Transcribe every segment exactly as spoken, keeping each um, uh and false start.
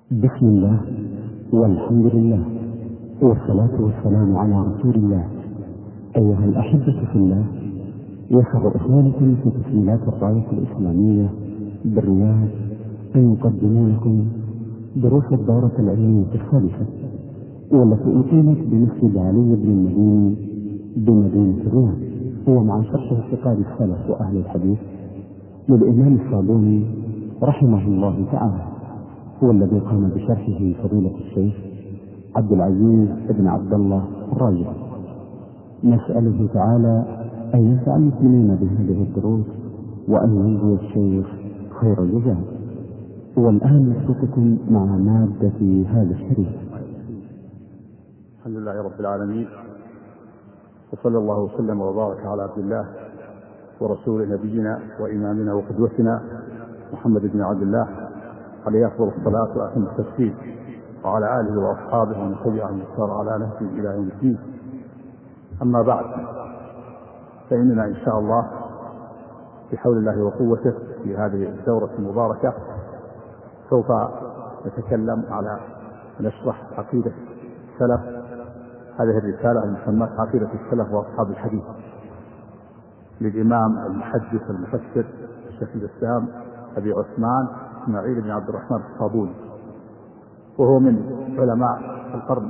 بسم الله والحمد لله والصلاة والسلام على رسول الله. أيها الأحبة في الله، يسر إخوانكم في تسجيلات الراية الإسلامية بالرياض أن يقدموا لكم دروس الدورة العلمية الثالثة، والتي أقيمت بمسجد علي بن المديني بمدينة الرياض، ومع شرح اعتقاد السلف وأهل الحديث للإمام الصابوني رحمه الله تعالى، هو الذي قام بشرحه فضيلة الشيخ عبد العزيز بن عبد الله الراجح. نسأله تعالى أن ينفع المسلمين بهذه الدروس وأن يجزي الشيخ خير الجزاء. والآن نترككم مع مادة هذا الشريف. الحمد لله رب العالمين، وصلى الله وسلم وبارك على عبد الله ورسول نبينا وإمامنا وقدوتنا محمد بن عبد الله عليه أفضل الصلاة وأتم التسليم، وعلى آله وأصحابه ومن تبعهم بإحسان على نهجه إلى يوم الدين. أما بعد، فإننا إن شاء الله بحول الله وقوته في هذه الدورة المباركة سوف نتكلم على نشرح عقيدة السلف، هذه الرسالة المسماة عقيدة السلف وأصحاب الحديث للإمام المحدث المفسر شيخ الإسلام أبي عثمان إسماعيل بن عبد الرحمن الصابوني، وهو من علماء القرن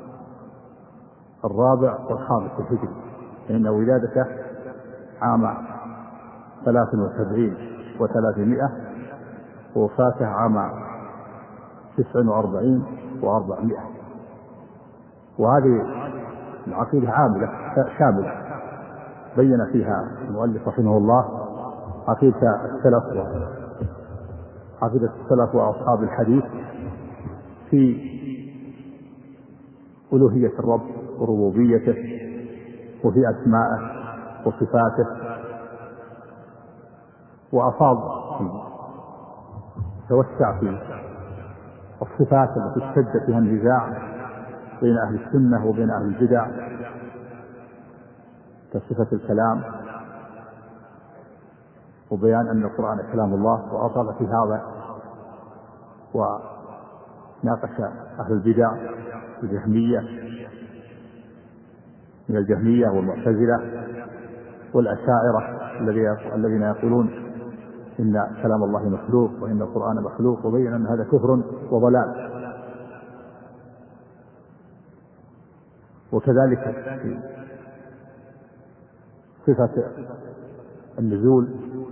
الرابع والخامس الهجري، لأن ولادته عام ثلاث وسبعين وثلاثمائة، ووفاته عام تسع وأربعين وأربعمائة. وهذه العقيدة عاملة شاملة بين فيها المؤلف رحمه الله عقيدة السلف عقيدة السلف وأصحاب الحديث في ألوهية الرب وربوبيته، وفي أسمائه وصفاته، وأفاض توسع في الصفات التي اشتد فيها النزاع بين أهل السنة وبين أهل البدع، كصفة الكلام، وبيان أن القرآن كلام الله، وأطال في هذا وناقش أهل البدع الجهمية من الجهمية والمعتزلة والأشاعرة الذين يقولون إن كلام الله مخلوق وإن القرآن مخلوق، وبين أن هذا كفر وضلال. وكذلك في صفة النزول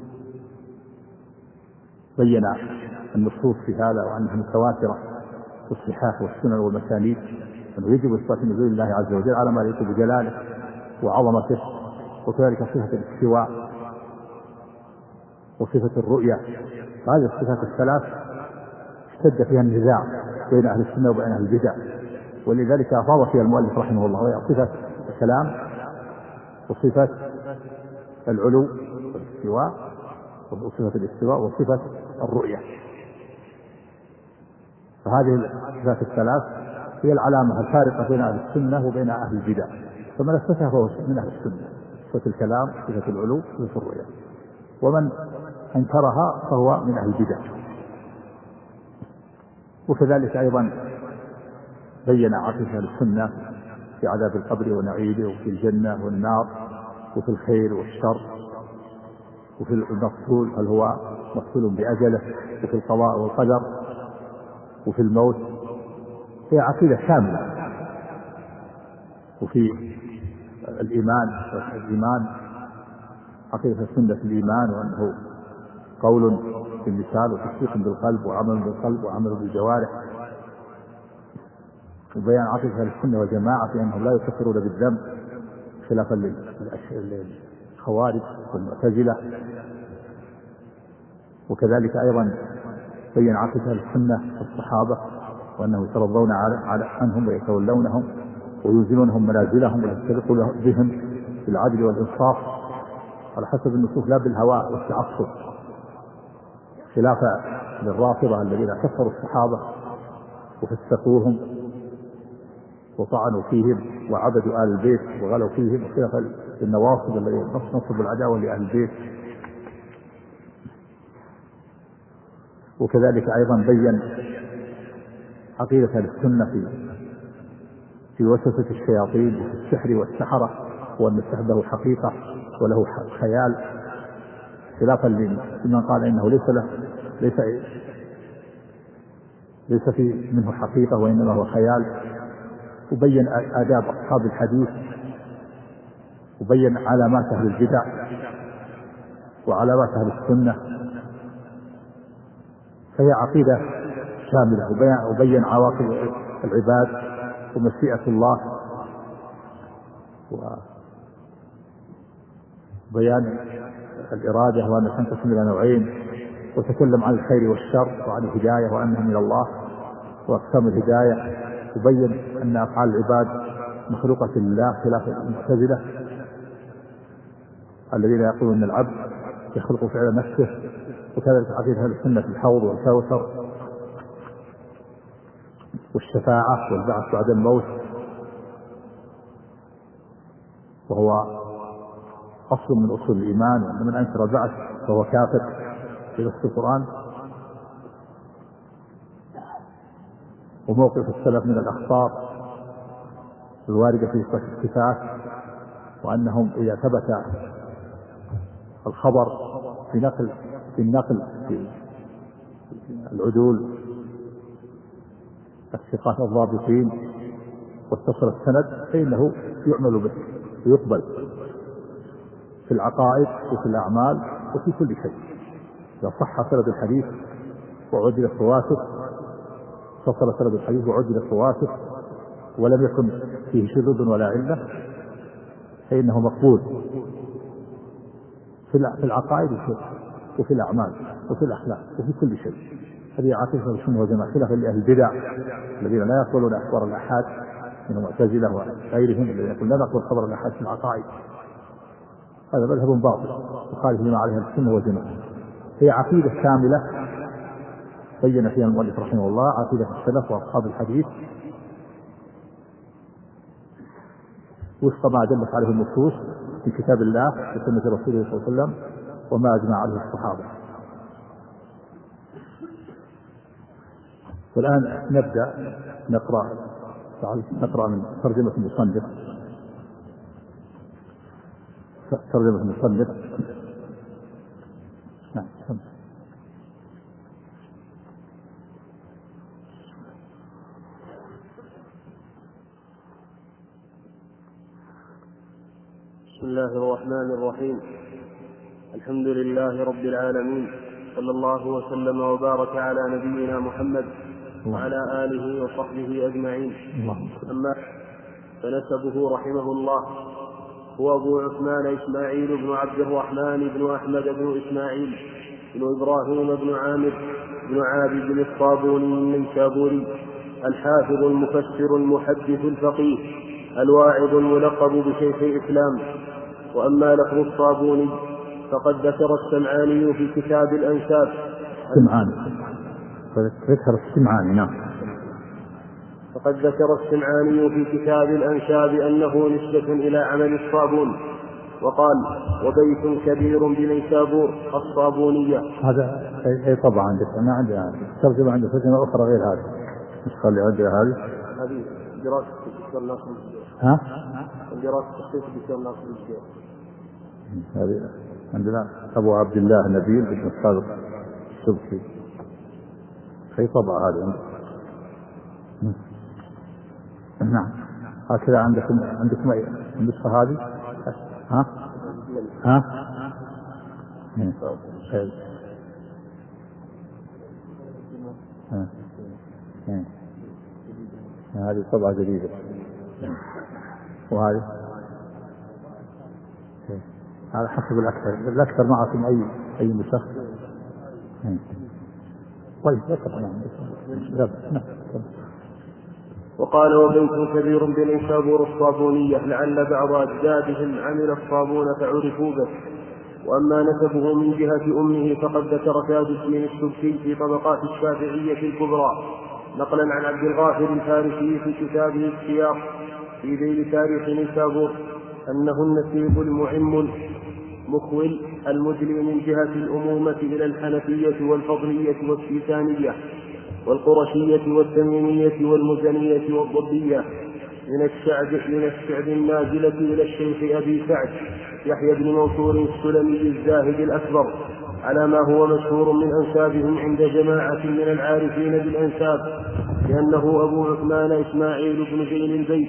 بين النصوص في هذا وأنها متواترة في الصحاح والسنن والمسانيد، أنه يجب إثبات نزول الله عز وجل على ما يليق بجلاله وعظمته. وكذلك صفة الاستواء وصفة الرؤية، هذه الصفات الثلاث اشتد فيها النزاع بين أهل السنة وبين أهل البدع، ولذلك أفاض فيها المؤلف رحمه الله، وهي صفة الكلام وصفة العلو والاستواء وصفة الاستواء وصفة الرؤية. فهذه الصفات الثلاث هي العلامة الفارقة بين أهل السنة وبين أهل البدع، فمن أثبتها فهو من أهل السنة، صفة الكلام، صفة العلو، صفة الرؤية، ومن أنكرها فهو من أهل البدع. وكذلك أيضا بين عقيدة أهل السنة في عذاب القبر ونعيده، وفي الجنة والنار، وفي الخير والشر، وفي المقتول هل هو مقتول بأجله، وفي القضاء والقدر، وفي الموت. هي عقيدة شاملة. وفي الإيمان الإيمان عقيدة السنة في الإيمان، وأنه قول باللسان وتصديق بالقلب وعمل بالقلب وعمل بالجوارح. وبيان عقيدة السنة والجماعة في أنهم لا يكفرون بالذنب خلافا للخوارج والمعتزلة. وكذلك أيضا بين عقيدة السنة الصحابة، وأنه يترضون عنهم ويتولونهم وينزلونهم منازلهم ويستلقوا بهم بالعدل والإنصاف على حسب النصوص لا بالهواء والتعصب، خلافا للرافضة الذين كفروا الصحابة وفسقوهم وطعنوا فيهم وعبدوا آل البيت وغلوا فيهم، وخلافا للنواصب الذين نصبوا العداوة لأهل البيت. وكذلك أيضا بين عقيدة أهل السنة في في وسوسة الشياطين وفي السحر والسحرة، وأن السحر له حقيقة وله خيال، خلافا لمن قال إنه ليس له ليس ليس في منه حقيقة وإنما هو خيال. وبين آداب أصحاب الحديث، وبين علامات أهل البدع وعلامات أهل السنة، فهي عقيدة شاملة. وبين عواقب العباد ومشيئة الله وبيان الإرادة وأنها تنقسم إلى نوعين، وتكلم عن الخير والشر وعن الهداية وأنها من الله وأقسام الهداية. وبين أن أفعال العباد مخلوقة لله خلاف المعتزلة الذين يقولون أن العبد يخلق فعل نفسه. وكذلك عقيدة أهل السنة في الحوض والكوثر والشفاعة والبعث بعد الموت، وهو أصل من أصول الإيمان، وأن من أنكر البعث فهو كافر في نص القرآن. وموقف السلف من الأخطار الواردة في الصفات، وأنهم إذا ثبت الخبر في نقل في النقل في العدول الثقات الضابطين واتصل السند فإنه يعمل به ويقبل في العقائد وفي الأعمال وفي كل شيء. إذا صح سند الحديث وعدل الفواسق، اتصل سند الحديث وعدل الفواسق ولم يكن فيه شذوذ ولا علة، فإنه مقبول في العقائد وفي الأعمال وفي الأخلاق وفي كل شيء. هذه عقيدة السنة والجماعة، خلافا لأهل البدع الذين لا يقبلون أخبار الآحاد من المعتزلة وغيرهم الذين يقولون لا نقبل خبر الآحاد في العقائد. هذا مذهب باطل يخالف لما عليه السنة والجماعة. هي عقيدة كاملة بين فيها المؤلف رحمه الله عقيدة السلف وأصحاب الحديث وفق ما دلت عليه النصوص في كتاب الله وسنة رسوله صلى الله عليه وسلم وما أجمع عليه الصحابة. والآن نبدأ نقرأ نقرأ من ترجمة المصنف ترجمة المصنف نعم. بسم الله الرحمن الرحيم. الحمد لله رب العالمين، صلى الله وسلم وبارك على نبينا محمد وعلى آله وصحبه أجمعين. أما فنسبه رحمه الله هو أبو عثمان إسماعيل بن عبد الرحمن بن أحمد بن إسماعيل بن إبراهيم بن عامر بن عابد الصابوني النيسابوري، الحافظ المفسر المحدث الفقيه الواعظ الملقب بشيخ الإسلام. وأما لفظ الصابوني فقد ذكر السمعاني في كتاب الأنساب السمعاني ذكر السمعاني نعم فقد ذكر السمعاني في كتاب الأنساب أنه نسبة إلى عمل الصابون، وقال وبيت كبير بنيسابور الصابونية. هذا أي طبعا عندك أنا عندي ترجمة عندي ترجمة أخرى غير هذه مش اللي عندي هذه هذه دراسة الدكتور ناصر الجزائر. ها دراسة تخصيص الدكتور ناصر الجزائر. هذه عندنا أبو عبد الله نبيل بن الصادق السبكي في طبعة هذه نعم. هكذا عندكم عندكم أي النسخة هذه ها ها ها هذه طبعة جديدة وهذه على حسب الأكثر الأكثر معكم أي أي نسخ. طيب نعم. وقال وبيت كبير بنيسابور الصابونية لعل بعض أجدادهم عمل الصابون فعرفوا به. وأما نسبه من جهة أمه فقد ذكر تاج الدين السبكي في طبقات الشافعية الكبرى نقلا عن عبد الغافر الفارسي في كتابه السياق في ذيل تاريخ نيسابور أنه النسيب المعم مخول المدلي من جهة الأمومة إلى الحنفية والفضلية والشيسانية، والقرشية والتميمية والمزنية والضبية، من الشعب من الشعب النازلة إلى الشيخ أبي سعد يحيى بن منصور السلمي الزاهد الأكبر، على ما هو مشهور من أنسابهم عند جماعة من العارفين بالأنساب، لأنه أبو عثمان إسماعيل بن زين البيت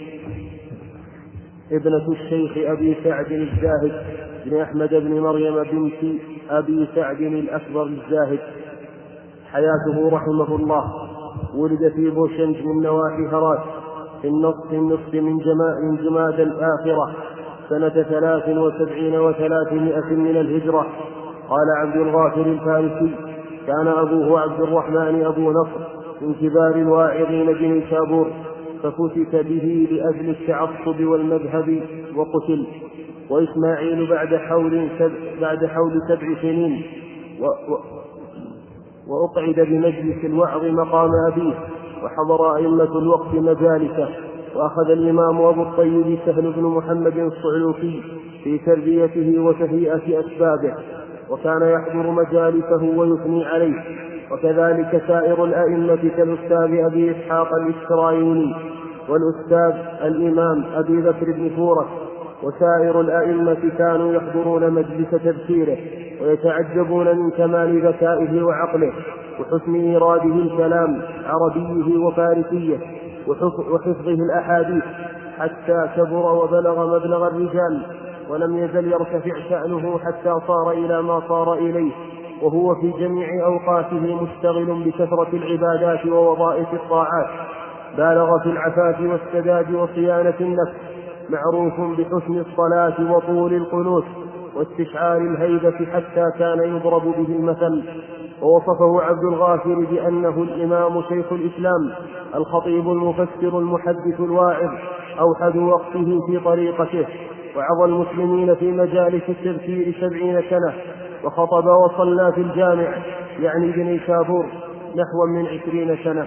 ابنة الشيخ أبي سعد الزاهد بن أحمد بن مريم بنت أبي سعد الأكبر الزاهد. حياته رحمه الله: ولد في بوشنج من نواحي هرات في النصف النصف من من جماد الآخرة سنة ثلاث وسبعين وثلاثمائة من الهجرة. قال عبد الغافر الفارسي: كان أبوه عبد الرحمن أبو نصر من كبار الواعظين بنيسابور، ففتك به لأجل التعصب والمذهب وقتل. وإسماعيل بعد حول سبع, بعد حول سبع سنين و و وأقعد بمجلس الوعظ مقام أبيه، وحضر أئمة الوقت مجالسه، وأخذ الإمام أبو الطيب سهل بن محمد الصعلوكي في تربيته وتهيئة أسبابه، وكان يحضر مجالسه ويثني عليه، وكذلك سائر الأئمة كالأستاذ أبي إسحاق الإسرائيلي والأستاذ الإمام أبي بكر بن فورة. وسائر الأئمة كانوا يحضرون مجلس تذكيره ويتعجبون من كمال ذكائه وعقله وحسن إيراده الكلام عربيه وفارسيه وحفظه الأحاديث، حتى كبر وبلغ مبلغ الرجال، ولم يزل يرتفع شأنه حتى صار إلى ما صار إليه، وهو في جميع أوقاته مشتغل بكثرة العبادات ووظائف الطاعات. بالغ في العفاف والسداد وصيانة النفس، معروف بحسن الصلاة وطول القنوت واستشعار الهيبة، حتى كان يضرب به المثل. ووصفه عبد الغافر بأنه الإمام شيخ الإسلام الخطيب المفسر المحدث الواعظ، أوحد وقته في طريقته، وعظ المسلمين في مجالس التذكير سبعين سنة، وخطب وصلى في الجامع يعني بنيسابور نحو من عشرين سنة.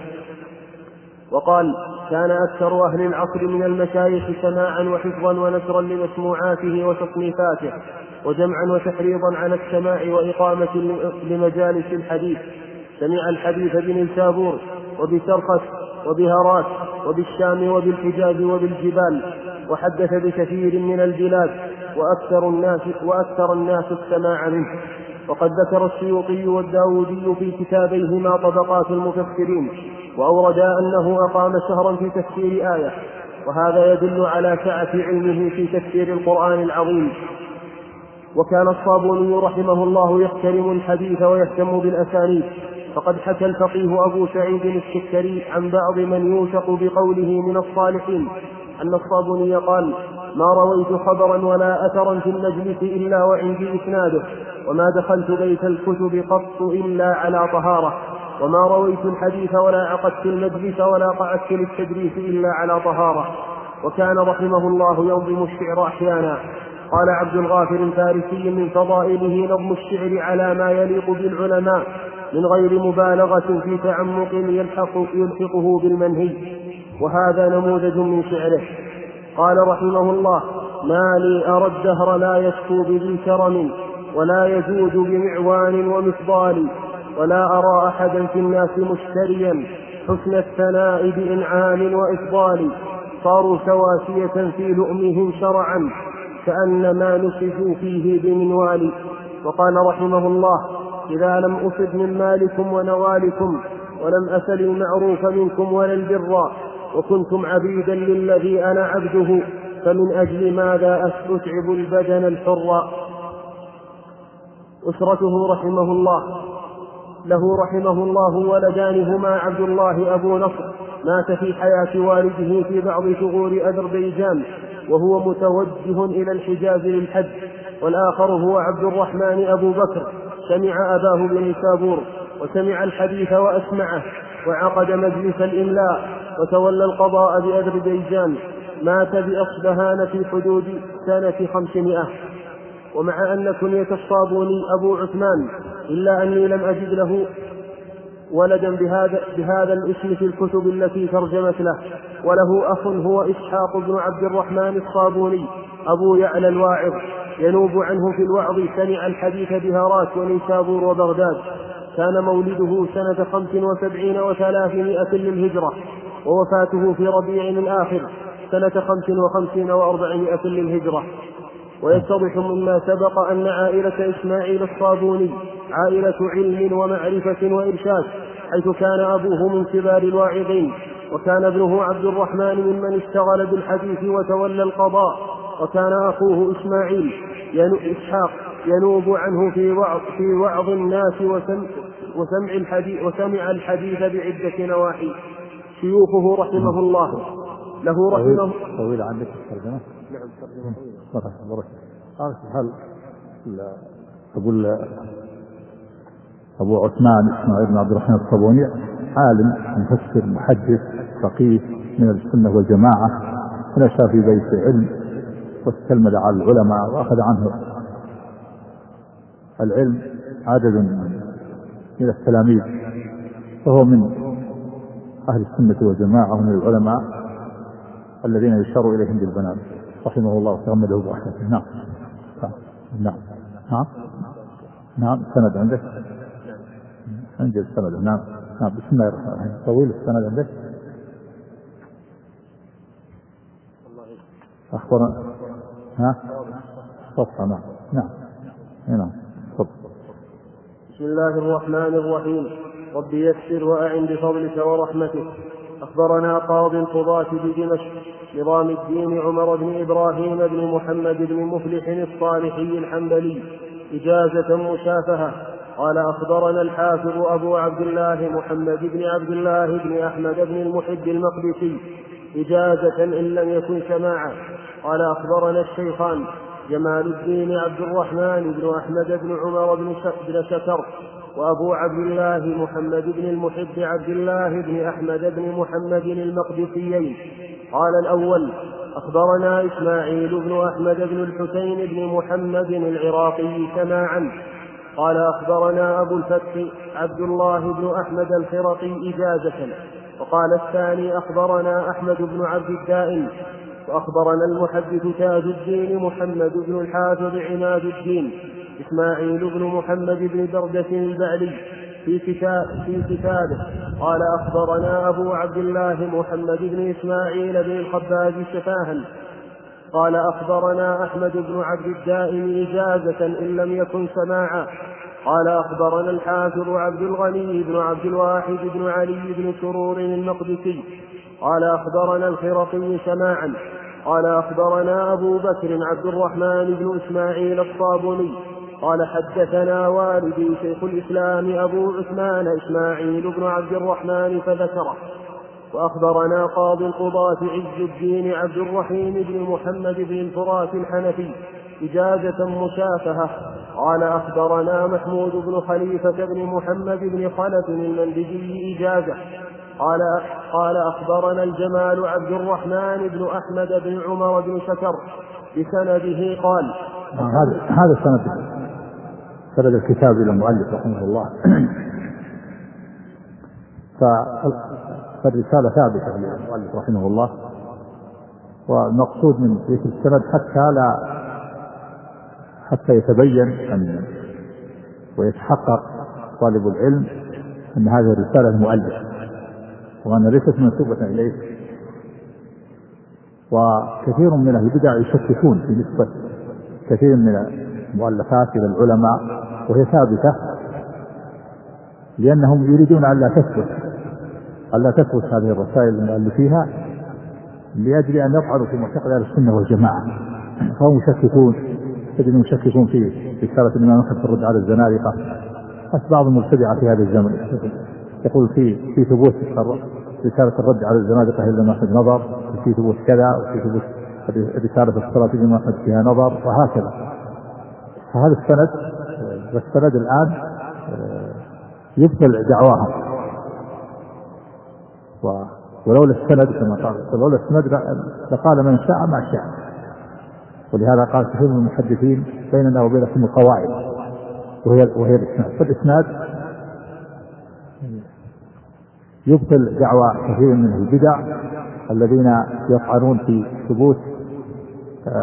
وقال: كان أكثر أهل العصر من المشايخ سماعا وحفظا ونشرا لمسموعاته وتصنيفاته، وجمعا وتحريضا على السماع وإقامة لمجالس الحديث. سمع الحديث بنيسابور وبسرخس وبهرات وبالشام وبالحجاز وبالجبال، وحدث بكثير من البلاد، وأكثر الناس, وأكثر الناس السماع منه. وقد ذكر السيوطي والداودي في كتابيهما طبقات المفسرين، وأوردا أنه أقام شهرا في تفسير آية، وهذا يدل على سعة علمه في تفسير القرآن العظيم. وكان الصابوني رحمه الله يحترم الحديث ويهتم بالأسانيد، فقد حكى الفقيه أبو سعيد السكري عن بعض من يوثق بقوله من الصالحين أن الصابوني قال: ما رويت خبرا ولا أثرا في المجلس إلا وعندي إسناده، وما دخلت بيت الكتب قط إلا على طهارة، وما رويت الحديث ولا عقدت المجلس ولا قعدت للتدريس إلا على طهارة. وكان رحمه الله ينظم الشعر أحيانا. قال عبد الغافر الفارسي: من فضائله نظم الشعر على ما يليق بالعلماء من غير مبالغة في تعمق يلحق يلحقه بالمنهي، وهذا نموذج من شعره. قال رحمه الله: ما لي أرى الدهر لا يشكو بذي كرم ولا يجود بمعوان ومفضال، ولا أرى أحدا في الناس مشتريا حسن الثناء بإنعام وإفضال، صاروا سواسية في لؤمهم شرعا كأنما نسجوا فيه بمنوال. وقال رحمه الله: إذا لم أصب من مالكم ونوالكم ولم أسل المعروف منكم ولا البر، وكنتم عبيدا للذي أنا عبده، فمن أجل ماذا أتعب البدن الحر. أسرته رحمه الله له رحمه الله ولدان هما عبد الله أبو نصر مات في حياة والده في بعض ثغور أذربيجان وهو متوجه إلى الحجاز للحج، والآخر هو عبد الرحمن أبو بكر سمع أباه بنيسابور وسمع الحديث وأسمعه وعقد مجلس الإملاء وتولى القضاء بأذربيجان. مات بأصبهان في حدود سنة خمسمائة. ومع أن كنية الصابوني أبو عثمان إلا أني لم أجد له ولدا بهذا, بهذا الاسم في الكتب التي ترجمت له. وله أخ هو إسحاق بن عبد الرحمن الصابوني أبو يعلى الواعظ ينوب عنه في الوعظ، سمع الحديث بهارات ونيسابور وبغداد. وكان مولده سنة خمس وسبعين وثلاثمائة للهجرة، ووفاته في ربيع الآخر سنة خمس وخمسين وأربعمائة للهجرة. ويتضح مما سبق أن عائلة إسماعيل الصابوني عائلة علم ومعرفة وإرشاد، حيث كان أبوه من كبار الواعظين، وكان ابنه عبد الرحمن ممن اشتغل بالحديث وتولى القضاء، وكان أخوه إسماعيل إسحاق ينوب عنه في وعظ, في وعظ الناس وسمع, وسمع, الحديث وسمع الحديث بعدة نواحي. شيوخه رحمه الله له رحمه طويل عنك الترجمة. نعم ترجمة هل أقول أبو عثمان إسماعيل بن عبد الرحمن الصابوني عالم مفسر محدث فقيه من السنة والجماعة، نشأ في بيت علم واستلمذ على العلماء وأخذ عنه العلم عدد من التلاميذ، وهو من أهل السنة والجماعة ومن العلماء الذين يشار إليهم بالبنان رحمه الله وتغمده برحمته. نعم نعم نعم نعم سند عندك عندي السند. نعم نعم بسم الله الرحمن الرحيم. طويل السند عندك. أخبرنا ها صفحة. نعم نعم نعم صفحة. بسم الله الرحمن الرحيم. رب يسر وأعن بفضلك ورحمتك. أخبرنا قاضي القضاة بدمشق نظام الدين عمر بن إبراهيم بن محمد بن مفلح الصالحي الحنبلي إجازة مشافهة قال أخبرنا الحافظ أبو عبد الله محمد بن عبد الله بن أحمد بن المحب المقدسي إجازة إن لم يكن سماعا قال أخبرنا الشيخان جمال الدين عبد الرحمن بن أحمد بن عمر بن شكر وأبو عبد الله محمد بن المحب عبد الله بن أحمد بن محمد المقدسيين. قال الأول أخبرنا إسماعيل بن أحمد بن الحسين بن محمد العراقي سماعا قال أخبرنا أبو الفتح عبد الله بن أحمد الخرقي إجازة. وقال الثاني أخبرنا أحمد بن عبد الدائم وأخبرنا المحدث تاج الدين محمد بن الحافظ عماد الدين إسماعيل بن محمد بن دردة البعلي في كتاب في كتابه قال أخبرنا أبو عبد الله محمد بن إسماعيل بن الخباز شفاها قال أخبرنا أحمد بن عبد الدائم إجازة إن لم يكن سماعا قال أخبرنا الحافظ عبد الغني بن عبد الواحد بن علي بن سرور المقدسي قال أخبرنا الخرقي سماعا قال أخبرنا أبو بكر عبد الرحمن بن إسماعيل الصابوني قال حدثنا والدي شيخ الإسلام أبو عثمان إسماعيل بن عبد الرحمن فذكره. وأخبرنا قاضي القضاة عز الدين عبد الرحيم بن محمد بن الفرات الحنفي إجازة مشافهة قال أخبرنا محمود بن خليفة بن محمد بن خلف المندجي إجازة قال قال أخبرنا الجمال عبد الرحمن بن أحمد بن عمر بن شكر بسنده قال هذا هذا سند سند الكتاب إلى المؤلف رحمه الله. فالرسالة ثابتة للمؤلف رحمه الله، والمقصود من ذكر السند حتى لا حتى يتبين أن ويتحقق طالب العلم أن هذه الرسالة المؤلف وأن ليست منسوبة إليه. وكثير من أهل البدع يشككون في نسبة كثير من المؤلفات إلى العلماء وهي ثابتة، لأنهم يريدون أن لا تثبت أن لا تثبت هذه الرسائل المؤلفيها لأجل أن يطعنوا في معتقد أهل السنة والجماعة. فهم يشككون تجدون يشككون في رسالة الإمام أحمد في الرد على الزنادقة. بعض المبتدعة في هذا الزمن يقول في في ثبوت رسالة الرد على الزنادقة إلا ما أحمد نظر، في ثبوت كذا، وفي ثبوت رسالة الصلاة الإمام أحمد فيها نظر، وهكذا. فهذا السند والسند الآن يبطل دعواهم، ولولا السند كما قال ولولا السند لقال من شاء ما شاء. ولهذا قال كثير من المحدثين بيننا وبينكم القواعد وهي وهي الإسناد. فالإسناد يبطل دعوى كثير من البدع الذين يطعنون في ثبوت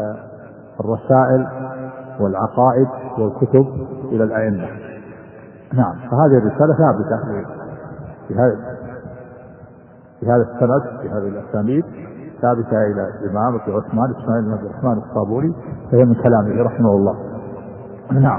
الرسائل والعقائد والكتب إلى الأئمة. نعم. فهذه الرسالة ثابتة في هذا في هذا السند، في هذه الأسانيد ثابتة إلى الإمام أبي عثمان إسماعيل بن عبد الرحمن الصابوني، فهي من كلامه رحمه الله. نعم.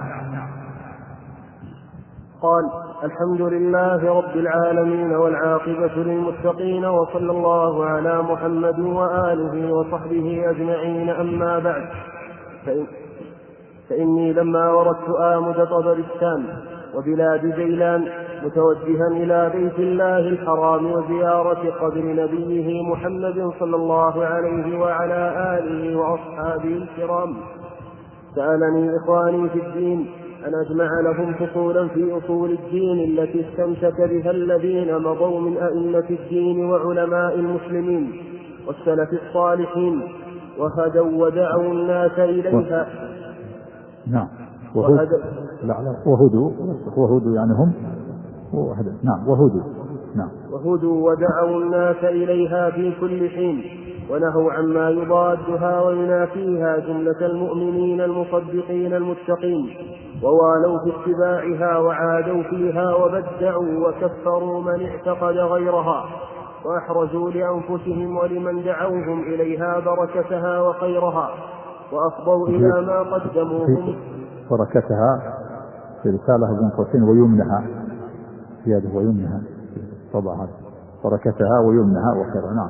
قال: الحمد لله رب العالمين والعاقبة للمتقين، وصلى الله على محمد وآله وصحبه أجمعين. أما بعد، فإن فإني لما وردت آمد طبرستان وبلاد جيلان متوجها إلى بيت الله الحرام وزيارة قبر نبيه محمد صلى الله عليه وعلى آله وأصحابه الكرام، سألني إخواني في الدين أن أجمع لهم فصولا في أصول الدين التي استمسك بها الذين مضوا من أئمة الدين وعلماء المسلمين والسلف الصالحين، وهدوا ودعوا الناس إليها. نعم. وهدوا وهدوا وهدوا يعني هم وهدوا. نعم. وهدوا. نعم. وهدوا ودعوا الناس إليها في كل حين، ونهوا عما يضادها وينافيها جملة المؤمنين المصدقين المتقين، ووالوا في اتباعها وعادوا فيها وبدعوا وكفروا من اعتقد غيرها، وأحرزوا لأنفسهم ولمن دعوهم إليها بركتها وخيرها، وأفضوا إلى ما قدموهم بركتها في رسالة بن قوسين ويمنها زيادة ويمنها طبعا بركتها ويمنها وخيرها. نعم.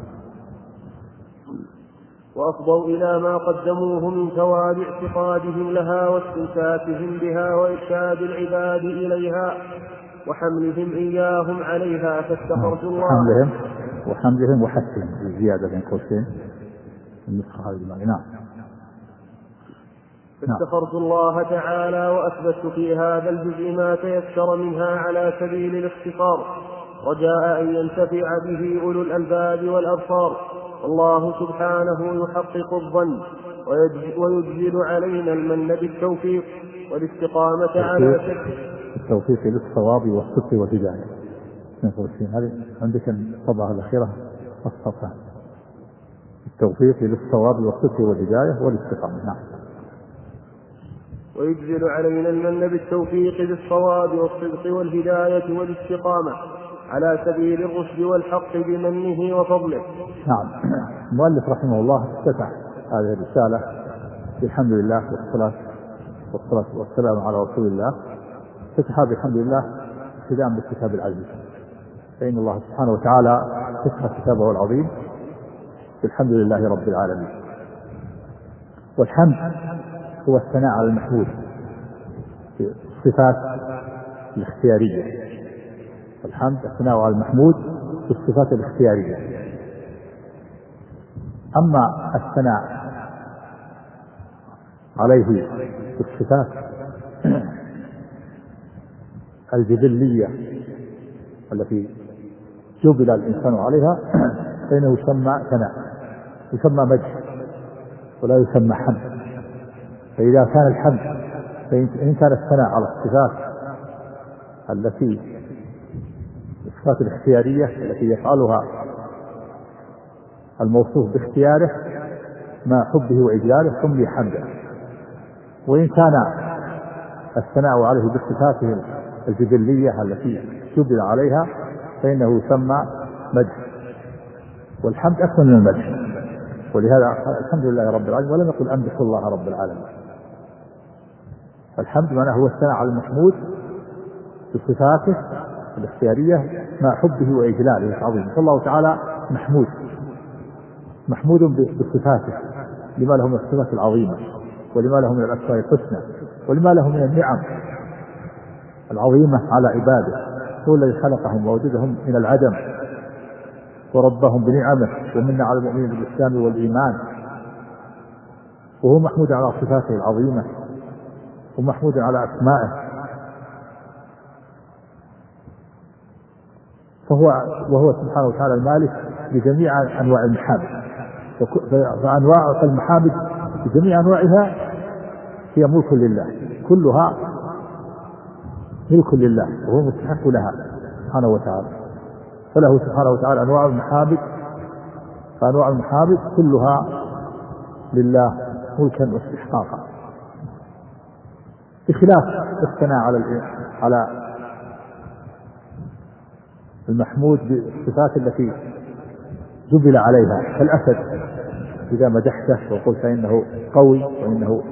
وأفضوا إلى ما قدموه من ثواب اعتقادهم لها واستمساكهم بها وإرشاد العباد إليها وحملهم إياهم عليها، فاستخرجوا الله وحملهم وحملهم وحثهم زيادة بن قوسين النسخة هذه. نعم. فاستخرت الله تعالى وأثبت في هذا الجزء ما تيسر منها على سبيل الاختصار، رجاء أن ينتفع به أولو الألباب والأبصار. والله سبحانه يحقق الظن ويجزل علينا المن بالتوفيق والاستقامة على سبيل التوفيق للصواب والصدق والهداية. هذه عندك الطبعة الأخيرة الصفحة التوفيق للصواب والصدق والهداية والاستقامة. نعم. ويجزل علينا المن بالتوفيق للصواب والصدق والهداية والاستقامة على سبيل الرشد والحق بمنه وفضله. نعم. المؤلف رحمه الله افتتح هذه الرسالة بالحمد لله والصلاة والصلاة والسلام على رسول الله، افتتحها بالحمد لله ابتداء بالكتاب العزيز، فإن الله سبحانه وتعالى افتتح كتابه العظيم بالحمد لله رب العالمين. والحمد هو الثناء على المحمود في الصفات الاختيارية. الحمد الثناء على المحمود في الصفات الاختيارية. أما الثناء عليه في الصفات الجبلية التي جبل الإنسان عليها فإنه يسمى ثناء، يسمى مدح ولا يسمى حمد. فإذا كان الحمد فإن كان الثناء على الصفات التي الصفات الاختيارية التي يفعلها الموصوف باختياره مع حبه وإجلاله سمي حمدا، وإن كان الثناء عليه بصفاته الجبلية التي جبل عليها فإنه يسمى مدح، والحمد أكثر من المدح. ولهذا الحمد لله رب العالمين ولم يقل أمدح الله رب العالمين. الحمد معناه هو الثناء على المحمود بصفاته الاختيارية مع حبه وإجلاله العظيم. فالله تعالى محمود محمود بصفاته لما له من الصفات العظيمة ولما له من الأسماء الحسنى ولما له من النعم العظيمة على عباده. هو الذي خلقهم ووجدهم من العدم وربهم بنعمه ومن على المؤمنين بالإسلام والإيمان، وهو محمود على صفاته العظيمة ومحمود على أسمائه. فهو وهو سبحانه وتعالى المالك لجميع أنواع المحامد، فأنواع المحامد بجميع أنواعها هي ملك لله، كلها ملك لله وهو مستحق لها سبحانه وتعالى. فله سبحانه وتعالى أنواع المحامد، فأنواع المحامد كلها لله ملكا واستحقاقا، بخلاف الثناء على على المحمود بالصفات التي جبل عليها، كالأسد إذا مدحته وقلت إنه قوي وإنه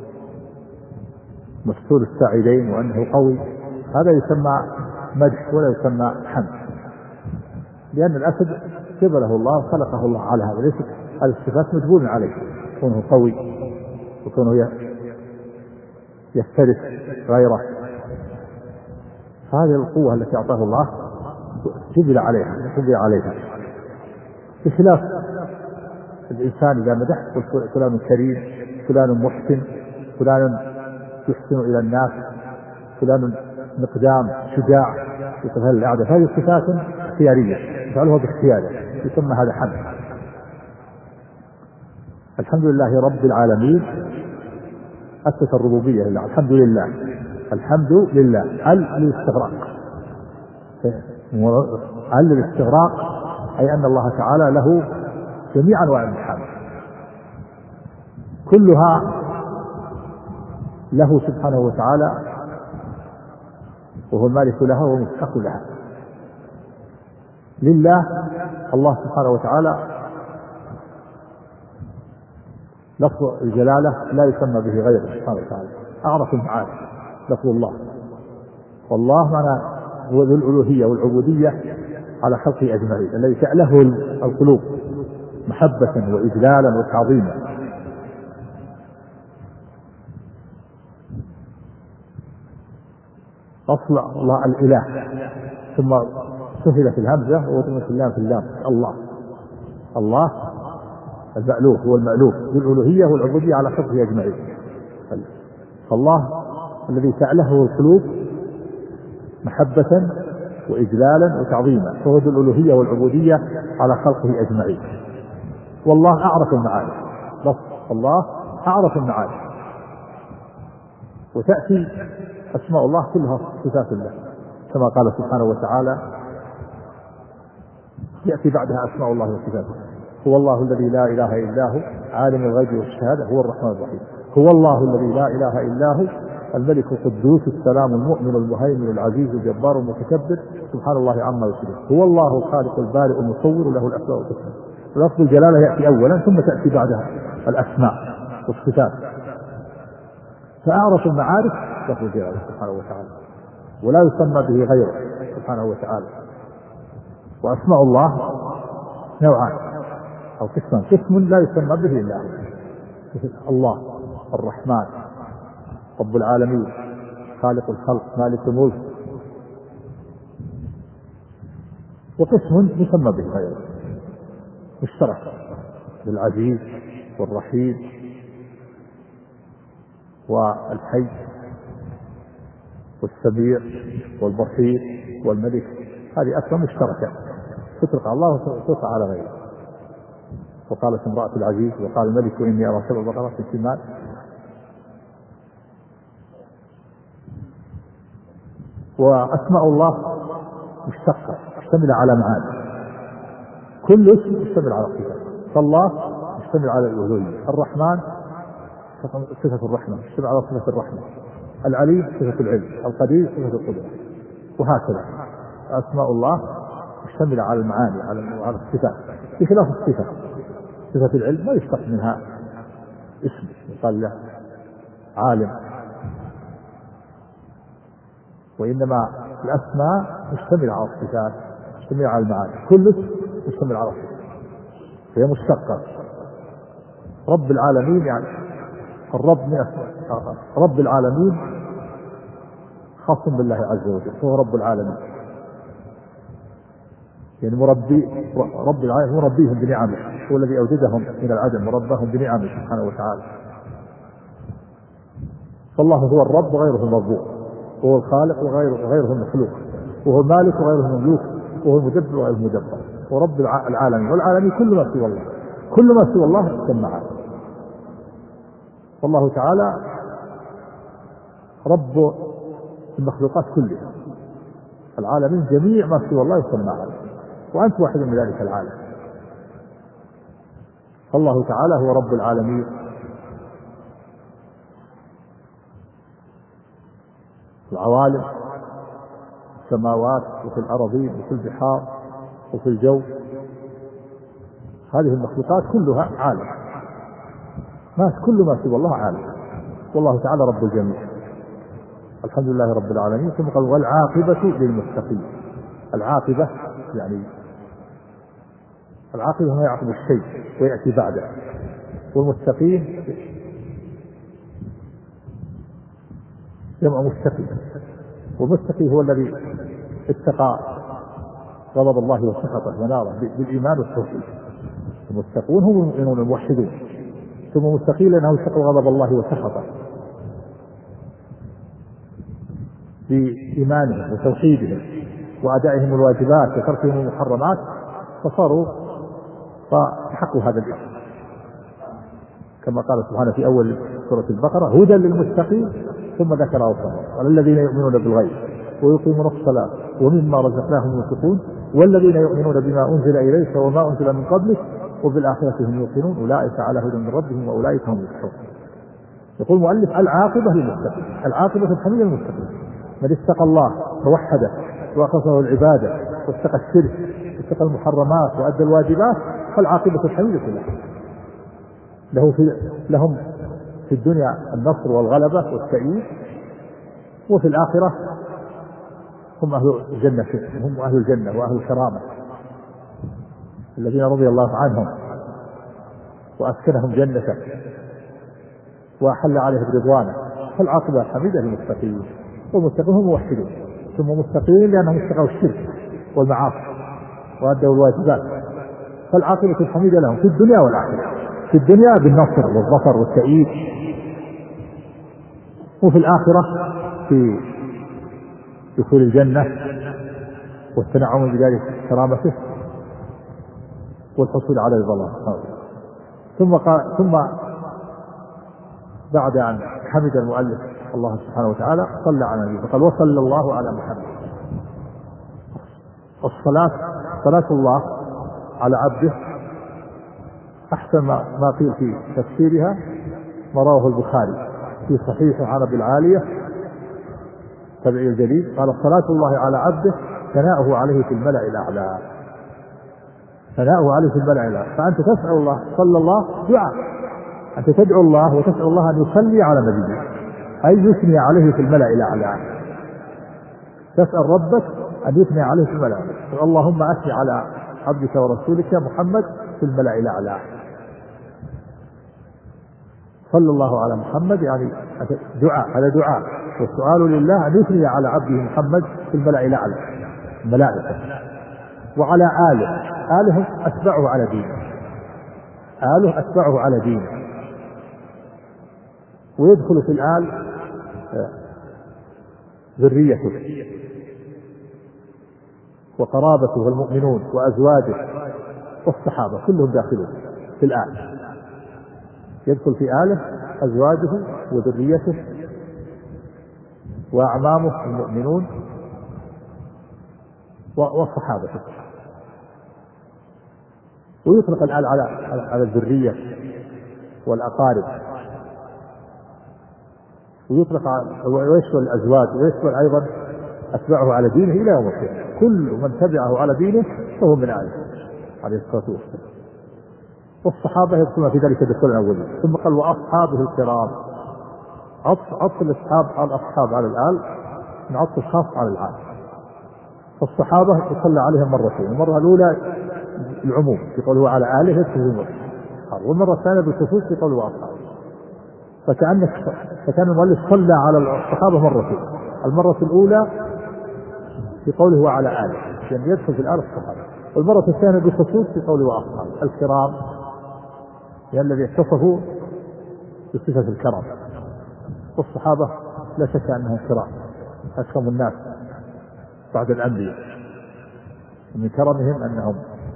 مستور الساعدين وأنه قوي، هذا يسمى مدح ولا يسمى حمد، لأن الأسد جبله الله وخلقه الله على هذا، ليست هذه الصفات مجبول عليه، كونه قوي وكونه يفترس غيره، فهذه القوة التي أعطاه الله جبل عليها جبل عليها بخلاف الإنسان إذا مدح قلت فلان كريم، فلان محسن، فلان يحسن إلى الناس، فلان مقدام شجاع، مثل هذه الأعداء، هذه صفات اختيارية يفعلها باختياره، يسمى هذا حمد. الحمد لله رب العالمين أسس الربوبية لله، الحمد لله الحمد لله ال للاستغراق، ال للاستغراق أي أن الله تعالى له جميع أنواع الحمد كلها له سبحانه وتعالى، وهو المالك لها ومستحق لها. لله الله سبحانه وتعالى لفظ الجلالة لا يسمى به غيره سبحانه وتعالى، أعرف المعاني لفظ الله، والله معنى هو ذو الألوهية والعبودية على خلقه أجمعين، الذي تأله القلوب محبة وإجلالا وتعظيما. أصل الله الإله، ثم سهلت الهمزة وثم اللام في اللام الله، الله المألوف هو المألوف بالألوهية والعبودية على خلقه أجمعين، فالله الذي تأله القلوب محبة وإجلالا وتعظيما، فهو ذو الألوهية والعبودية على خلقه أجمعين. والله أعرف المعاني، لفظ الله أعرف المعاني، وتأتي أسماء الله كلها صفات الله كما قال سبحانه وتعالى، يأتي بعدها أسماء الله وصفاته. هو الله الذي لا إله إلا هو عالم الغيب والشهادة هو الرحمن الرحيم. هو الله الذي لا إله إلا هو الملك القدوس السلام المؤمن المهيمن العزيز الجبار المتكبر سبحان الله عما يشركون. هو الله الخالق البارئ المصور له الأسماء الحسنى. لفظ الجلالة يأتي أولا ثم تأتي بعدها الأسماء والصفات، فأعرف المعارف لفظ الجلالة سبحانه وتعالى، ولا يسمى به غيره سبحانه وتعالى. وأسماء الله نوعان أو قسمان، قسم لا يسمى به إلا هو، الله الرحمن رب العالمين خالق الخلق مالك الملك، وقسم يسمى به غيره مشترك بالعزيز والرحيم والحي والسميع والبصير والملك، هذه أسماء مشتركة تطلق على الله وتطلق على غيره. وقالت امرأة العزيز وقال الملك إني أرى سبع بقرات سمان. وأسماء الله مشتقة مشتملة على معاني، كل اسم مشتمل على صفة، فالله مشتمل على الألوهية، الرحمن صفة الرحمة مشتمل على صفة الرحمة، العليم صفة العلم، القدير صفة القدرة، وهكذا أسماء الله مشتملة على المعاني على الصفات، بخلاف الصفة صفة العلم ما يشتق منها اسم يقال له عالم، وإنما الأسماء مشتملة على الصفات مشتملة على المعاني، كل اسم مشتمل على الصفات هي مشتقة. رب العالمين يعني الرب من أسماء رب العالمين خاص بالله عز وجل، هو رب العالمين يعني مربي رب العالمين مربيهم بنعمه، هو الذي أوجدهم من العدم وربهم بنعمه سبحانه وتعالى. فالله هو الرب وغيره المربوب، وهو الخالق وغيره غيره المخلوق، وهو المالك وغيره المملوك، وهو المدبر وغيره المدبر، ورب العالمين والعالمين كل ما سوى الله، كل ما سوى الله يسمى عالم. والله تعالى رب المخلوقات كلها، العالمين جميع ما سوى الله يسمى عالم، وأنت واحد من ذلك العالم. فالله تعالى هو رب العالمين العوالم السماوات وفي الأراضين وفي البحار وفي الجو. هذه المخلوقات كلها عالم، ما كل ما سوى الله عالم، والله تعالى رب الجميع. الحمد لله رب العالمين. ثم قال والعاقبة للمتقين. العاقبة يعني العاقبة ما يعقب الشيء ويأتي بعده، والمتقين جمع متقي، والمتقي هو الذي اتقى غضب الله وسخطه وناره بالإيمان والتوحيد. المتقون هم المؤمنون الموحدون، ثم متقين لأنه اتقوا غضب الله وسخطه بإيمانهم وتوحيدهم وأدائهم الواجبات وتركهم المحرمات، فصاروا فحقوا هذا الاسم، كما قال سبحانه في أول سورة البقرة هدى للمتقين، ثم ذكر أوصافهم والذين يؤمنون بالغيب ويقيمون الصلاة ومما رزقناهم ينفقون والذين يؤمنون بما أنزل إليك وما أنزل من قبلك وبالآخرة هم يوقنون أولئك على هدى من ربهم وأولئك هم المفلحون. يقول المؤلف العاقبة للمتقين، العاقبة الحميدة للمتقين، من اتقى الله فوحده وأخلصه العبادة واتقى الشرك واتقى المحرمات وأدى الواجبات، فالعاقبة الحميدة له. له في لهم في الدنيا النصر والغلبة والتأييد، وفي الآخرة هم أهل الجنة، هم أهل الجنة وأهل الكرامة الذين رضي الله عنهم وأسكنهم جنته وأحل عليهم برضوانه. فالعاقبة الحميدة للمتقين، والمتقين هم موحدون، ثم متقين لأنهم اتقوا الشرك والمعاصي وأدوا الواجبات، فالعاقبة الحميدة لهم في الدنيا والآخرة، في الدنيا بالنصر والظفر والتأييد، وفي الآخرة في دخول الجنة والتنعم بذلك كرامته والحصول على الظلام. ثم قال ثم بعد أن حمد المؤلف الله سبحانه وتعالى صلى على النبي فقال وصلى الله على محمد. الصلاة صلاة الله على عبده أحسن ما قيل في تفسيرها ما رواه البخاري في صحيحه عن أبي العالية تبعي الجليل قال صلاة الله على عبده ثناؤه عليه في الملأ الأعلى، ثناؤه عليه في الملأ الأعلى. فأنت تسأل الله صلى الله دعاء، أنت تدعو الله وتسأل الله أن يصلي على نبيه أي يثني عليه في الملأ الأعلى، تسأل ربك أن يثني عليه في الملأ الأعلى. اللهم أثني على عبدك ورسولك محمد في الملأ الأعلى. صلى الله على محمد يعني دعاء، هذا دعاء، والسؤال لله أن يثني على عبده محمد في الملأ الأعلى الملائكة، وعلى آله، آله أتبعه على دينه، آله أتبعه على دينه، ويدخل في الآل ذريته وقرابته والمؤمنون وأزواجه والصحابة كلهم داخلون في الآل، يدخل في آله أزواجه وذريته وأعمامه المؤمنون وصحابته، ويطلق الآل على على الذرية والأقارب، ويطلق ويشمل الأزواج، ويشمل أيضا أتبعه على دينه إلى يوم القيامة، كل من تبعه على دينه فهو من آله عليه الصلاة والسلام. والصحابة يدخلون في ذلك دخولا أولا. ثم قال وأصحابه الكرام، عطف عطف الأصحاب على الأصحاب على الآل من عطف الخاص على العام. فالصحابة يصلى عليهم مرتين، المرة الأولى العموم في قوله على آله يدخلون، والمرة الثانية بالخصوص في قوله وأصحابه. فكأن فكان المؤلف صلى على الصحابة مرتين، المرة الأولى في قوله وعلى آله يعني يدخل في الآل الصحابة، والمرة الثانية بالخصوص في قوله وأصحابه الكرام يعني الذي اتصفوا بصفة الكرم. والصحابة لا شك أنهم كرام، أكرم الناس بعد الأنبياء، ومن كرمهم أنهم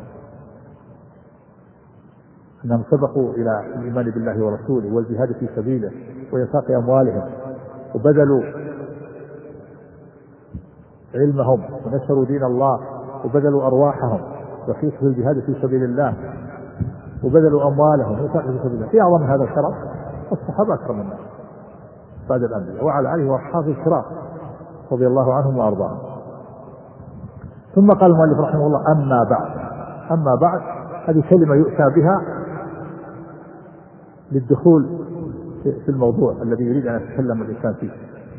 أنهم سبقوا إلى الإيمان بالله ورسوله والجهاد في سبيله وإنفاق أموالهم، وبذلوا علمهم ونشروا دين الله، وبذلوا أرواحهم وحيثوا الجهاد في سبيل الله، وبذلوا أموالهم وإنفاق في سبيل الله. في أعظم هذا الكرم الصحابة أكرم الناس بعد الأنبياء، وعلى آله وأصحابه الكرام رضي الله عنهم وأرضاهم. ثم قال المؤلف رحمه الله أما بعد. أما بعد هذه كلمة يؤتى بها للدخول في الموضوع الذي يريد أن يتكلم الإنسان فيه،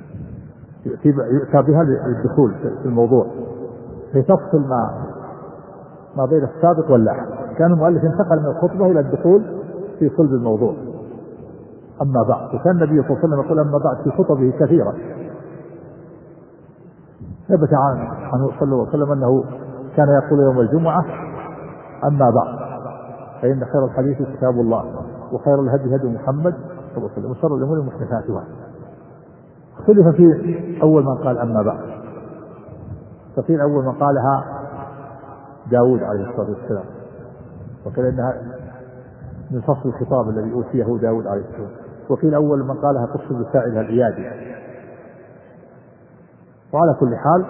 يؤتى بها للدخول في الموضوع لتفصل ما ما بين السابق واللاحق. كان المؤلف انتقل من الخطبة إلى الدخول في صلب الموضوع. أما بعد، وكان النبي صلى الله عليه وسلم يقول أما بعد في خطبه كثيرة. ثبت عنه صلى الله عليه وسلم أنه كان يقول يوم الجمعة أما بعد فإن خير الحديث كتاب الله وخير الهدي هدي محمد صلى الله عليه وسلم وشر الأمور محدثاتها. اختلف في أول من قال أما بعد، فقيل أول من قالها داود عليه الصلاة والسلام، وقيل إنها من فصل الخطاب الذي أوتيه داود عليه السلام، وقيل أول من قالها قص بسائلها العيادي. وعلى كل حال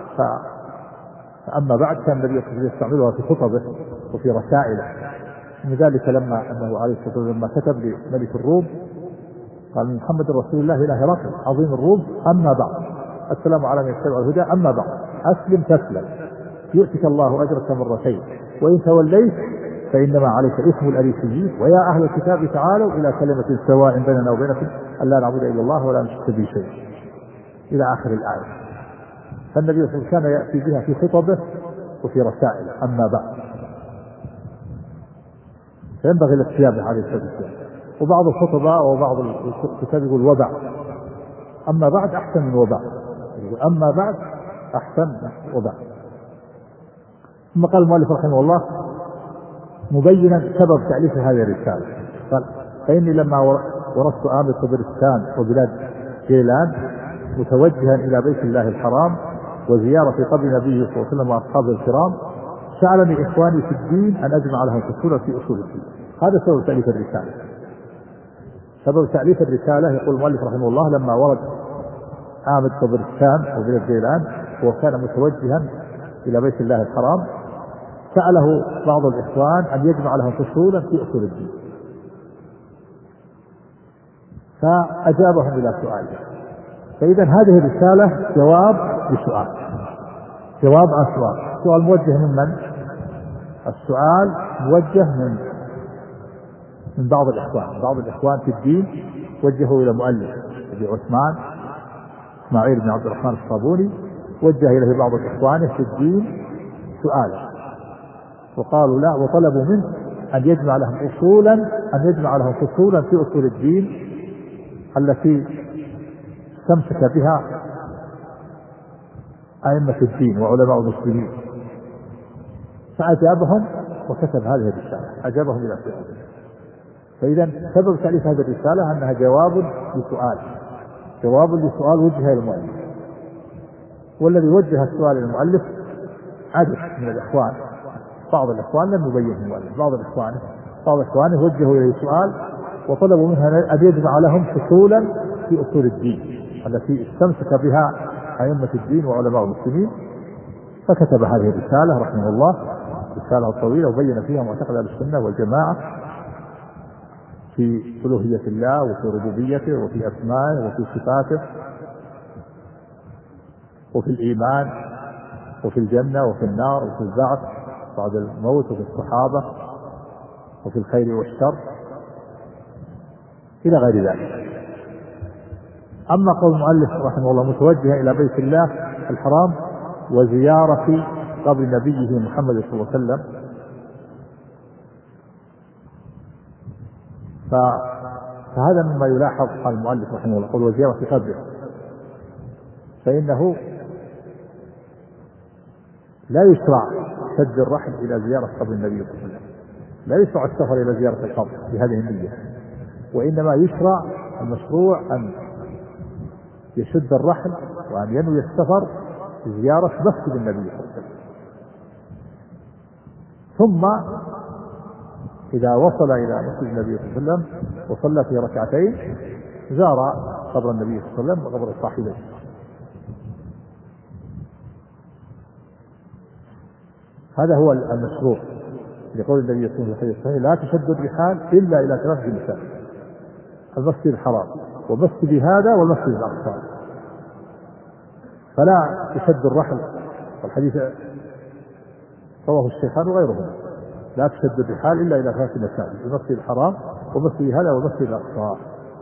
فأما بعد كان النبي صلى الله عليه وسلم يستعملها في خطبه وفي رسائله. من ذلك لما أنه عليه الصلاة والسلام لما كتب لملك الروم قال من محمد رسول الله إلى هرقل عظيم الروم أما بعد السلام على من يتبع الهدى أما بعد أسلم تسلم يؤتك الله أجرك مرتين وإن توليت فإنما عليك اسم الأريسيين ويا أهل الكتاب تعالوا إلى كلمة سواء بيننا وبينكم ألا نعبد إلا الله ولا نشرك به شيئا إلى آخر الآية. فالنبي صلى الله عليه وسلم كان يأتي بها في خطبه وفي رسائله أما بعد، فينبغي الاختيار عليه الصلاة والسلام. وبعض الخطباء وبعض الكتاب يقول وبعد، أما بعد أحسن من وبعد، يقول أما بعد أحسن من وبعد. ثم قال المؤلف رحمه الله مبينا سبب تأليف هذه الرسالة قال فإني لما ورثت آمل طبرستان وبلاد جيلان متوجها إلى بيت الله الحرام وزيارة قبر نبيه صلى الله عليه وسلم وأصحابه الكرام سألني إخواني في الدين أن أجمع لهم فصولا في أصول الدين. هذا سبب تأليف الرسالة. سبب تأليف الرسالة يقول المؤلف رحمه الله لما ورد آمد طبرستان وبلاد جيلان وكان متوجها إلى بيت الله الحرام سأله بعض الإخوان أن يجمع لهم فصولا في أصول الدين، فأجابهم إلى سؤاله. فإذا هذه الرسالة جواب لسؤال، جواب عن سؤال. السؤال موجه من من؟ السؤال موجه من من بعض الإخوان. بعض الإخوان في الدين وجهوا إلى مؤلف أبي عثمان إسماعيل بن عبد الرحمن الصابوني، وجه إليه بعض الإخوان في الدين سؤالا وقالوا لا، وطلبوا منه أن يجمع لهم أصولا أن يجمع لهم فصولا في أصول الدين التي استمسك بها أئمة الدين وعلماء المسلمين. فأجابهم وكتب هذه الرسالة، أجابهم إلى سؤال. فإذا سبب تأليف هذه الرسالة أنها جواب لسؤال، جواب لسؤال وجه إلى المؤلف. والذي وجه السؤال إلى المؤلف عدد من الإخوان، بعض الإخوان لم يبين المؤلف، بعض الإخوان بعض الإخوان وجهوا إليه سؤال وطلبوا منها أن يجمع لهم فصولا في أصول الدين التي استمسك بها أئمة الدين وعلماء المسلمين. فكتب هذه الرسالة رحمه الله، رسالة طويلة وبين فيها معتقد أهل السنة والجماعة في ألوهية الله وفي ربوبيته وفي أسمائه وفي صفاته وفي الإيمان وفي الجنة وفي النار وفي البعث بعد الموت وفي الصحابة وفي الخير والشر إلى غير ذلك. أما قول المؤلف رحمه الله متوجه إلى بيت الله الحرام وزيارة قبر نبيه محمد صلى الله عليه وسلم، فهذا مما يلاحظ على المؤلف رحمه الله قول وزيارة قبره، فإنه لا يشرع شد الرحل إلى زيارة قبر النبي صلى الله عليه وسلم، لا يشرع السفر إلى زيارة القبر بهذه النية، وإنما يشرع المشروع أن يشد الرحل وأن ينوي السفر لزيارة مسجد النبي صلى الله عليه وسلم. ثم إذا وصل إلى مسجد النبي صلى الله عليه وسلم وصلى في ركعتين زار قبر النبي صلى الله عليه وسلم وقبر صاحبه. هذا هو المشروع لقول النبي صلى الله عليه وسلم لا تشد الرحال إلا إلى ثلاث مساجد: المسجد الحرام ومسجد هذا والمسجد الأقصى. فلا تشد الرحل، والحديث رواه الشيخان وغيرهما. لا تشد الرحال إلا إلى ثلاث مساجد: المسجد الحرام ومسجد هذا والمسجد الأقصى.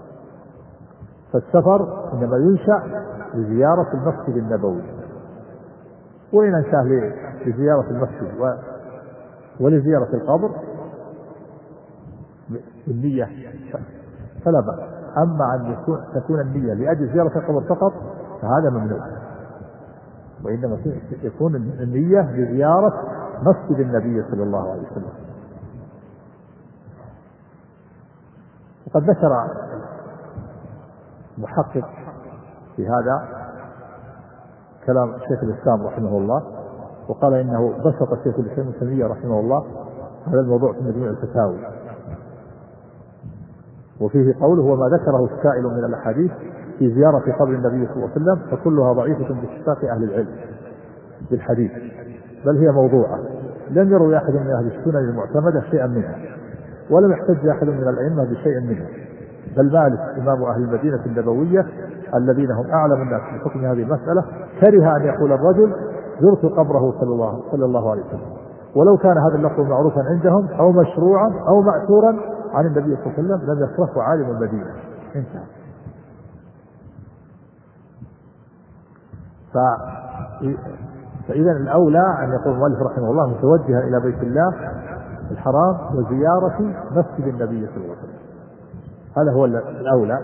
فالسفر إنما ينشأ لزيارة المسجد النبوي، وإن أنشأ لزيارة المسجد ولزيارة القبر بالنية فلا بأس. أما أن تكون النية لأجل زيارة القبر فقط فهذا ممنوع، وإنما يكون النية لزيارة مسجد النبي صلى الله عليه وسلم. وقد ذكر محقق في هذا كلام شيخ الإسلام رحمه الله، وقال إنه بسط شيخ الإسلام ابن تيمية رحمه الله هذا الموضوع في مجموع الفتاوي، وفيه قوله: وما ذكره السائل من الأحاديث في زيارة قبر النبي صلى الله عليه وسلم فكلها ضعيفة باتفاق أهل العلم بالحديث، بل هي موضوعة، لم يروي أحد من أهل السنن المعتمدة شيئا منها، ولم يحتج أحد من الأئمة بشيء منها، بل مالك إمام أهل المدينة النبوية الذين هم أعلم الناس بحكم هذه المسألة كره أن يقول الرجل: زرت قبره صلى الله, صلى الله عليه وسلم، ولو كان هذا اللفظ معروفا عندهم أو مشروعا أو مأثورا عن النبي صلى الله عليه وسلم لم يصرفه عالم المدينة. انتهى. فإذا الأولى أن يقول المؤلف رحمه الله متوجها إلى بيت الله الحرام وزيارة مسجد النبي صلى الله عليه وسلم، هذا هو الأولى.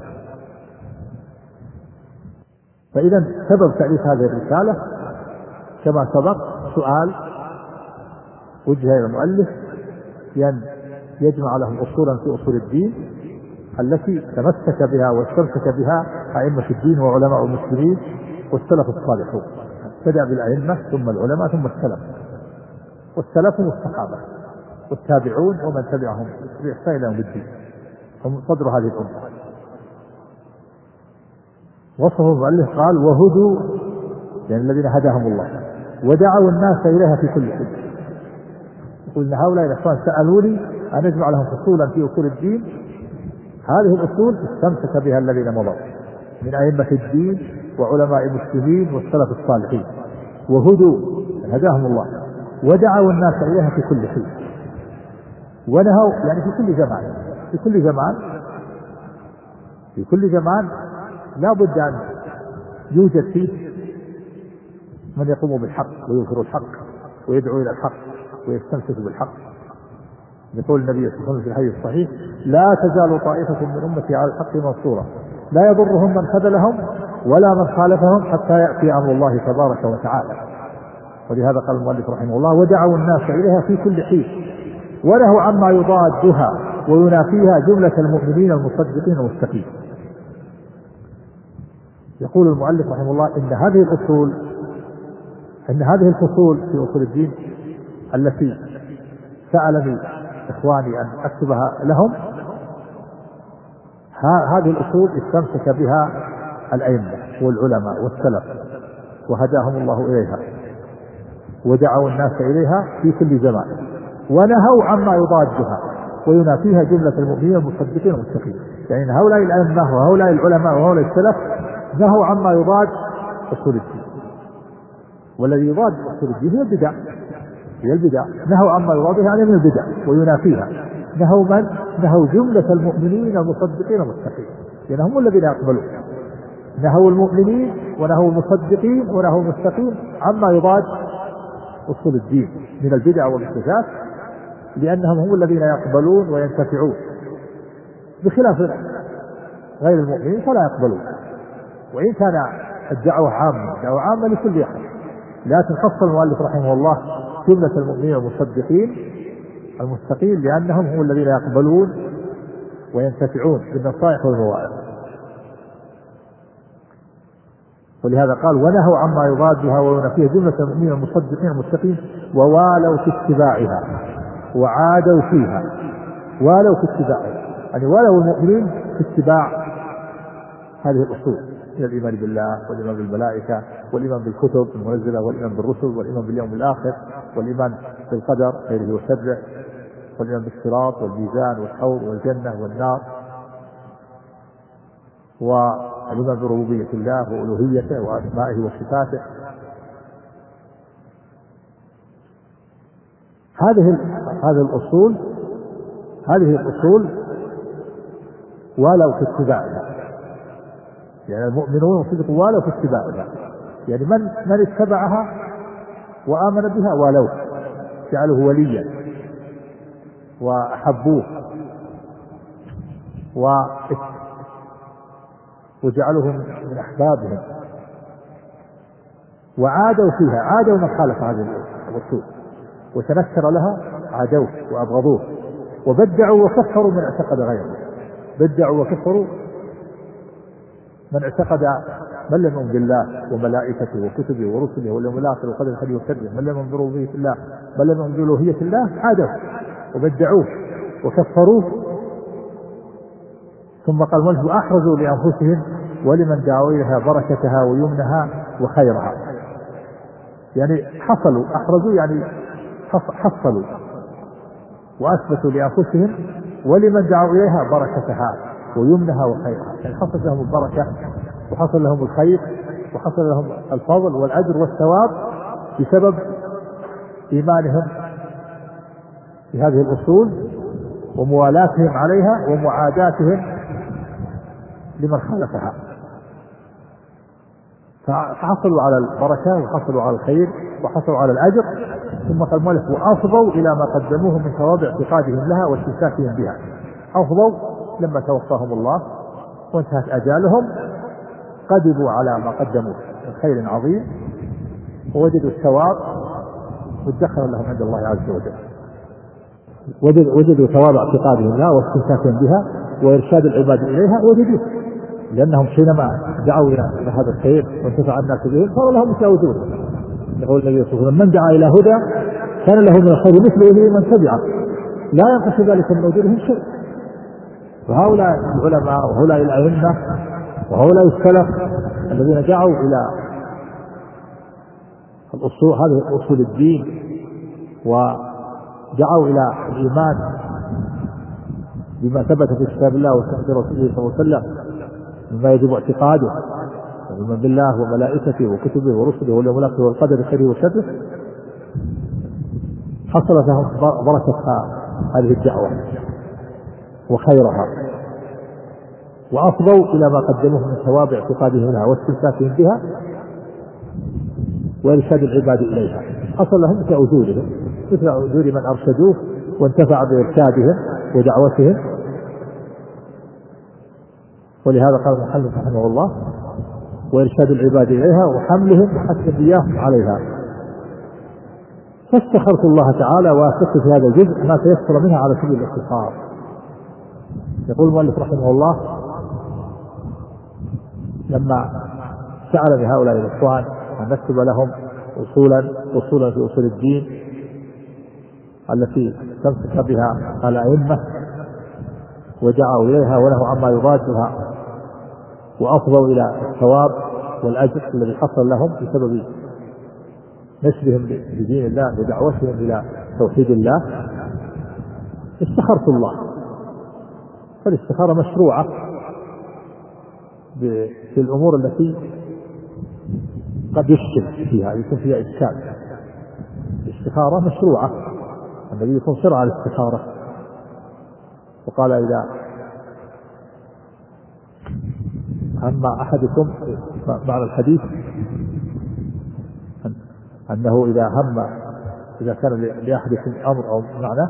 فإذا سبب تأليف هذه الرسالة كما سبق سؤال وجه إلى المؤلف بأن يجمع لهم أصولا في أصول الدين التي تمسك بها واستمسك بها أئمة الدين وعلماء المسلمين والسلف الصالحون. بدأ بالأئمة ثم العلماء ثم السلف، والسلف هم الصحابة والتابعون ومن تبعهم بإحسان إلى يوم الدين، هم صدر هذه الأمة. وصفه المؤلف قال: وهدوا يعني الذين هداهم الله، ودعوا الناس إليها في كل حين. يقول إن هؤلاء الإخوان سألوني أن أجمع لهم فصولا في أصول الدين، هذه الأصول استمسك بها الذين مضوا من أئمة الدين وعلماء المسلمين والسلف الصالحين. وهدوا هداهم الله، ودعوا الناس إليها في كل حين، ونهوا يعني في كل زمان في كل زمان في كل زمان لا بد أن يوجد فيه من يقوم بالحق ويظهر الحق ويدعو إلى الحق ويستمسك بالحق. يقول النبي صلى الله عليه وسلم في الحديث الصحيح: لا تزال طائفة من أمتي على الحق منصورة لا يضرهم من خذلهم ولا من خالفهم حتى يأتي أمر الله تبارك وتعالى. ولهذا قال المؤلف رحمه الله: ودعوا الناس إليها في كل حين، ونهوا عما يضادها وينافيها جملة المؤمنين المصدقين المستقيم. يقول المؤلف رحمه الله: إن هذه الأصول إن هذه الفصول في أصول الدين التي سألني إخواني أن أكتبها لهم، هذه الأصول استمسك بها الأئمة والعلماء والسلف وهداهم الله إليها، ودعوا الناس إليها في كل زمان، ونهوا عما يضادها وينافيها جملة المؤمنين المصدقين المتقين. يعني هؤلاء الأئمة وهؤلاء العلماء وهؤلاء السلف نهوا عما يضاد أصول الدين، والذي يضاد أصول الدين هي البدع هي البدع نهوا عما يضادها يعني من البدع وينافيها. نهوا من؟ نهوا جملة المؤمنين المصدقين المتقين، يعني هم الذين يقبلون. نهوا المؤمنين ونهوا المصدقين ونهوا المتقين عما يضاد أصول الدين من البدع والمحدثات، لأنهم هم الذين يقبلون وينتفعون، بخلاف غير المؤمنين فلا يقبلون. وإن كان الدعوة عامة دعوة عامة لكل أحد، لكن خص المؤلف رحمه الله جملة المؤمنين المصدقين المستقيم لأنهم هم الذين يقبلون وينتفعون بالنصائح والمواعظ. ولهذا قال: ونهوا عما يضادها وينافيها جملة المؤمنين المصدقين المستقيم ووالوا في اتباعها وعادوا فيها. والوا في اتباعها يعني والوا المؤمنين في اتباع هذه الأصول من الإيمان بالله والإيمان بالملائكة والإيمان بالكتب المنزلة والإيمان بالرسل والإيمان باليوم الآخر والإيمان بالقدر خيره وشره والإيمان بالصراط والميزان والحوض والجنة والنار، والإيمان بربوبية الله وألوهيته وأسمائه وصفاته. هذه هذه الأصول هذه الأصول ولو في اتباعها، يعني المؤمنون صدقوا ولو في اتباعها، يعني من من اتبعها وآمن بها ولو جعله وليا وأحبوه وجعلهم من أحبابهم وعادوا فيها، عادوا من خالف هذه الأصول وتنكر لها عادوه وأبغضوه وبدعوا وكفروا من اعتقد غيره، بدعوا وكفروا من اعتقد من لم يؤمن بالله وملائكته وكتبه ورسله واليوم الآخر وقدر خيره وشره، من لم يؤمن بربوبية الله، من لم يؤمن بألوهية الله، عادوا وبدعوه وكفروه. ثم قال ملك أحرزوا لأنفسهم ولمن دعوا إليها بركتها ويمنها وخيرها، يعني حصلوا، أحرزوا يعني حصلوا وأثبتوا لأنفسهم ولمن دعوا إليها بركتها ويمنها وخيرها، يعني حصل لهم البركة وحصل لهم الخير وحصل لهم الفضل والأجر والثواب بسبب إيمانهم بهذه الأصول وموالاتهم عليها ومعاداتهم لمن خالفها، فحصلوا على البركة وحصلوا على الخير وحصلوا على الأجر. ثم قال المؤلف وأفضوا إلى ما قدموه من ثواب اعتقادهم لها واستمساكهم بها، أفضوا لما توفاهم الله وانتهت أجالهم قدموا على ما قدموه من خير عظيم ووجدوا الثواب وادخروا لهم عند الله عز وجل، وجدوا ثواب اعتقادهم لها واستمساكهم بها وإرشاد العباد إليها وجدوه، لأنهم حينما دعوا إلى هذا الخير وانتفع الناس به صار لهم مثل وجوده. يقول النبي صلى الله عليه وسلم من دعا إلى هدى كان له من الخير مثل أجور من تبعه لا ينقص ذلك من أجورهم شيء. وهؤلاء العلماء وهؤلاء الأئمة وهؤلاء السلف الذين دعوا إلى الأصول، هذه أصول الدين، ودعوا إلى الإيمان بما ثبت في كتاب الله وسنة رسوله صلى الله عليه وسلم مما يجب اعتقاده ومن بالله وملائكته وكتبه ورسله واليوم الآخر والقدر خيره وشره، حصلت لهم بركة هذه الدعوة وخيرها، وأفضوا إلى ما قدموه من ثواب اعتقادهم لها واستمساكهم بها وإرشاد العباد إليها، حصل لهم مثل أجورهم مثل أجور من أرشدوه وانتفع بإرشادهم ودعوتهم. ولهذا قال المحلل رحمه الله وإرشاد العباد إليها وحملهم وحث إياهم عليها. فاستخرت الله تعالى وأثبت في هذا الجزء ما تيسر منها على سبيل الاختصار. يقول المؤلف رحمه الله لما سأل بهؤلاء الإخوان أن نكتب لهم أصولا أصولا في أصول الدين التي تمسك بها الأئمة ودعوا إليها ونهوا عما يضادها وأفضوا إلى الثواب والأجر الذي حصل لهم بسبب نشرهم بدين الله ودعوتهم إلى توحيد الله، استخرت الله. فالاستخارة مشروعة في الأمور التي قد يشكل فيها يكون فيها إشكال. الاستخارة مشروعة، النبي يكون شرع الاستخارة وقال إذا أما أحدكم معنى الحديث أنه إذا هم إذا كان لأحدكم أمر أو معنى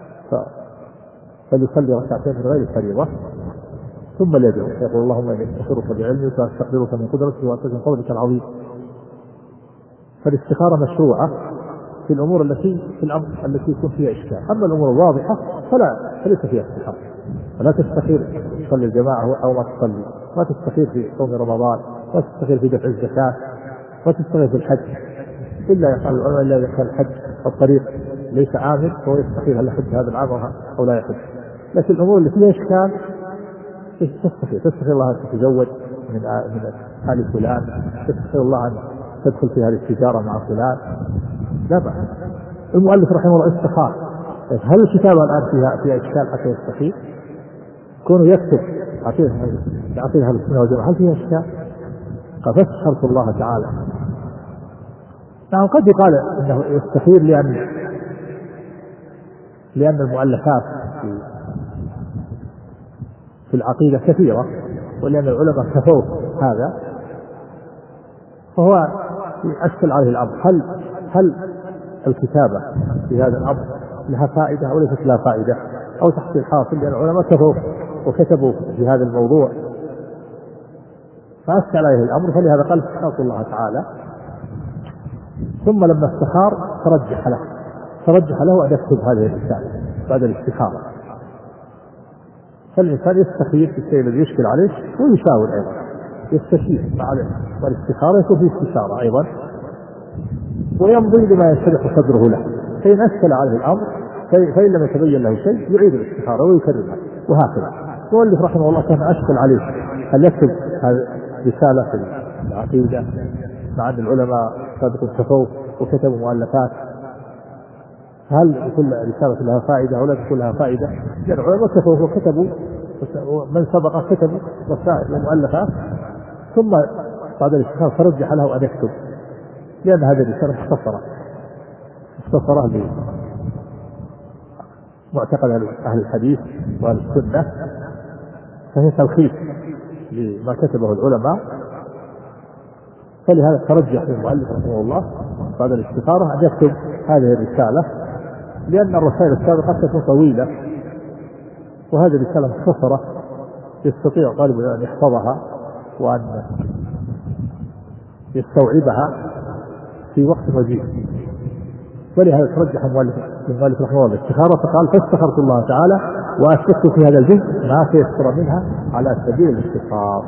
فليصلي ركعتين من غير فريضة ثم ليدعو يقول اللهم إني أستخيرك بعلمك وأستقدرك من قدرتك وأستغفرك من قولك العظيم. فالاستخارة مشروعة في الأمور التي في الأمر التي يكون فيها إشكال. أما الأمور الواضحة فلا فليس فيها استخارة، ولا تستخير تصلي الجماعة أو ما تصلي، ما تستخير في صوم رمضان، ما تستخير في دفع الزكاة، ما تستخير في الحج، إلا يقال العلماء إلا إذا كان الحج الطريق ليس عامل فهو يستخير هل يحج هذا العام أو لا يحج. لكن الأمور اللي فيها إشكال تستخير تستخير الله أن تتزوج من من آل فلان، تستخير الله أن تدخل في هذه التجارة مع فلان، لا بأس. المؤلف رحمه الله استخار هل الكتابة الآن فيها فيها إشكال حتى يستخير؟ كونه يكتب يعطيها أهل السنة والجماعة هل فيها إشكال؟ قد فاستخرت الله تعالى. نعم قد يقال إنه يستخير لأن لأن المؤلفات في العقيدة كثيرة، ولأن العلماء كفوا هذا، فهو يؤثر عليه الأمر. هل هل الكتابة في هذا الأمر لها فائدة أو ليست لها فائدة أو تحصيل حاصل، لأن العلماء كفوا وكتبوا في هذا الموضوع، فأشكل عليه الأمر، فلهذا قال استخارت الله تعالى. ثم لما استخار ترجح له ترجح له أن يكتب هذه الرسالة بعد الاستخارة. فالإنسان يستخير في الشيء الذي يشكل عليه ويشاور أيضا، يستشير مع الاستخارة، يكون في استشارة أيضا، ويمضي لما ينشرح صدره له. فإن أشكل عليه الأمر فإن لم يتبين له شيء يعيد الاستخارة ويكررها، وهكذا. المؤلف رحمه الله كان أشكل عليه هل يكتب هذه رسالة في العقيدة مع أن العلماء سابقوا كفوا وكتبوا مؤلفات، هل كل رسالة لها فائدة أو لا تكون لها فائدة؟ لأن العلماء كفوا وكتبوا، من سبق كتبوا رسائل ومؤلفات، ثم بعد الاستخارة فرجح له أن يكتب، لأن هذه الرسالة مختصرة مختصرة لمعتقد أهل الحديث وأهل السنة، فهي تلخيص لما كتبه العلماء. فلهذا ترجح المؤلف رحمه الله بعد الاستخارة أن يكتب هذه الرسالة، لأن الرسائل السابقة قد تكون طويلة، وهذه الرسالة مختصرة يستطيع طالب أن يحفظها وأن يستوعبها في وقت وجيز. ولهذا ترجح المؤلف المؤلف رحمه الله الاستخارة، فقال فاستخرت الله تعالى وأشركت في هذا الجزء ما تيسر منها على سبيل الاختصار.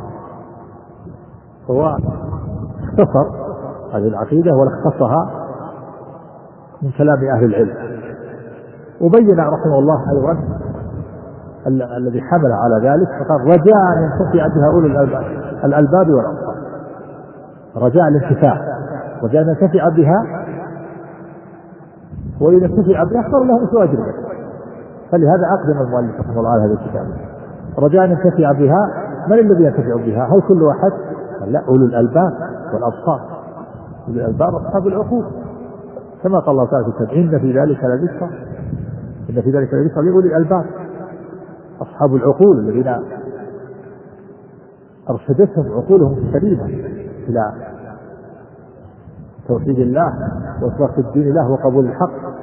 هو اختصر هذه العقيدة ولخصها من كلام أهل العلم، وبين رحمه الله أيضا الذي حمل على ذلك، فقال رجاء أن ينتفع بها أولو الألباب والأبصار. رجاء الانتفاع، رجاء أن ينتفع بها، وإذا انتفع بها صار له مثل أجر. فلهذا أقدم المؤلف رحمه الله على هذا الكتاب، رجاء أن ينتفع بها. من الذي ينتفع بها؟ هل كل واحد؟ لا، أولو الألباب والأبصار. أولو الألباب أصحاب العقول، كما قال الله تعالى في إن في ذلك لذكرى إن في ذلك لذكرى لأولي الألباب، أصحاب العقول الذين أرشدتهم عقولهم السليمة إلى توحيد الله وإطلاق الدين له وقبول الحق.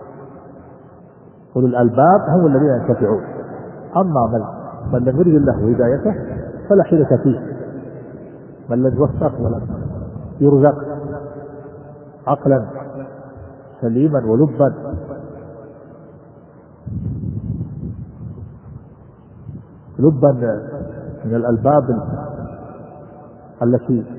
أولو الألباب هم الذين ينتفعون. أما من من لم يرد الله هدايته فلا حيلة فيه، من لم يوفق ولا يرزق عقلا سليما ولبا لبا من الألباب التي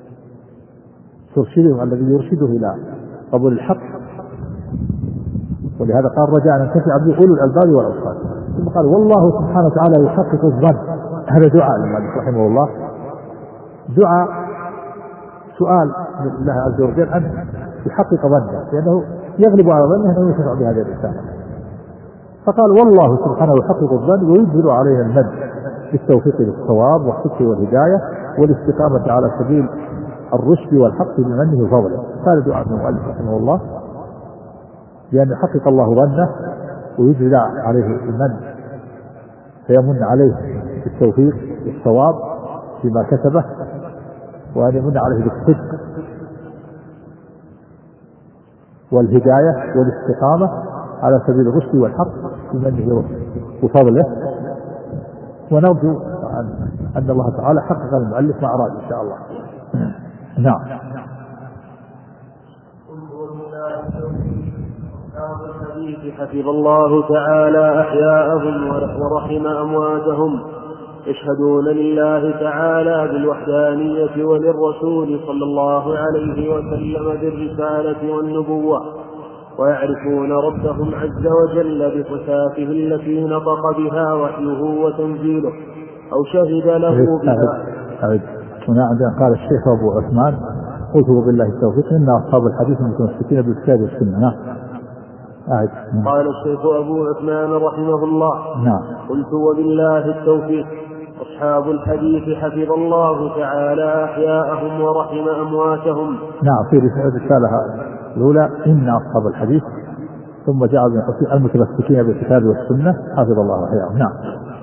ترشده، الذي يرشده إلى قبول الحق. ولهذا قال رجاء أن ينتفع به أولو الألباب والأبصار. ثم قال والله سبحانه وتعالى يحقق الظن. هذا دعاء للمؤلف رحمه الله، دعاء سؤال من الله عز وجل أن يحقق ظنه، لأنه يغلب على ظنه أنه ينتفع بهذه الرسالة. فقال والله سبحانه يحقق الظن ويجبر عليه المن بالتوفيق للصواب والصدق والهداية والاستقامة على سبيل الرشد والحق بمنه وفضله. هذا دعاء من المؤلف رحمه الله، لأن يحقق الله ظنه ويجبر عليه المن فيمن عليه بالتوفيق والصواب فيما كتبه، وأن يمن عليه بالصدق والهداية والاستقامة على سبيل الرشد والحق بمنه وفضله. ونرجو أن الله تعالى حقق المؤلف ما أراد إن شاء الله. نعم. حفظ الله تعالى أحياءهم ورحم أمواتهم، يشهدون لله تعالى بالوحدانية وللرسول صلى الله عليه وسلم بالرسالة والنبوة، ويعرفون ربهم عز وجل بصفاته التي نطق بها وحيه وتنزيله أو شهد له بها. هنا عندنا قال الشيخ أبو عثمان قلت بالله التوفيق إن أصحاب الحديث المتمسكين بالكتاب والسنة. نعم. قال الشيخ أبو عثمان رحمه الله نعم. قلت وبالله التوفيق أصحاب الحديث حفظ الله تعالى أحياءهم ورحم أمواتهم. نعم. في رسالة الأولى إن أصحاب الحديث ثم جعل من المتمسكين بالكتاب والسنة حفظ الله وحياهم. نعم.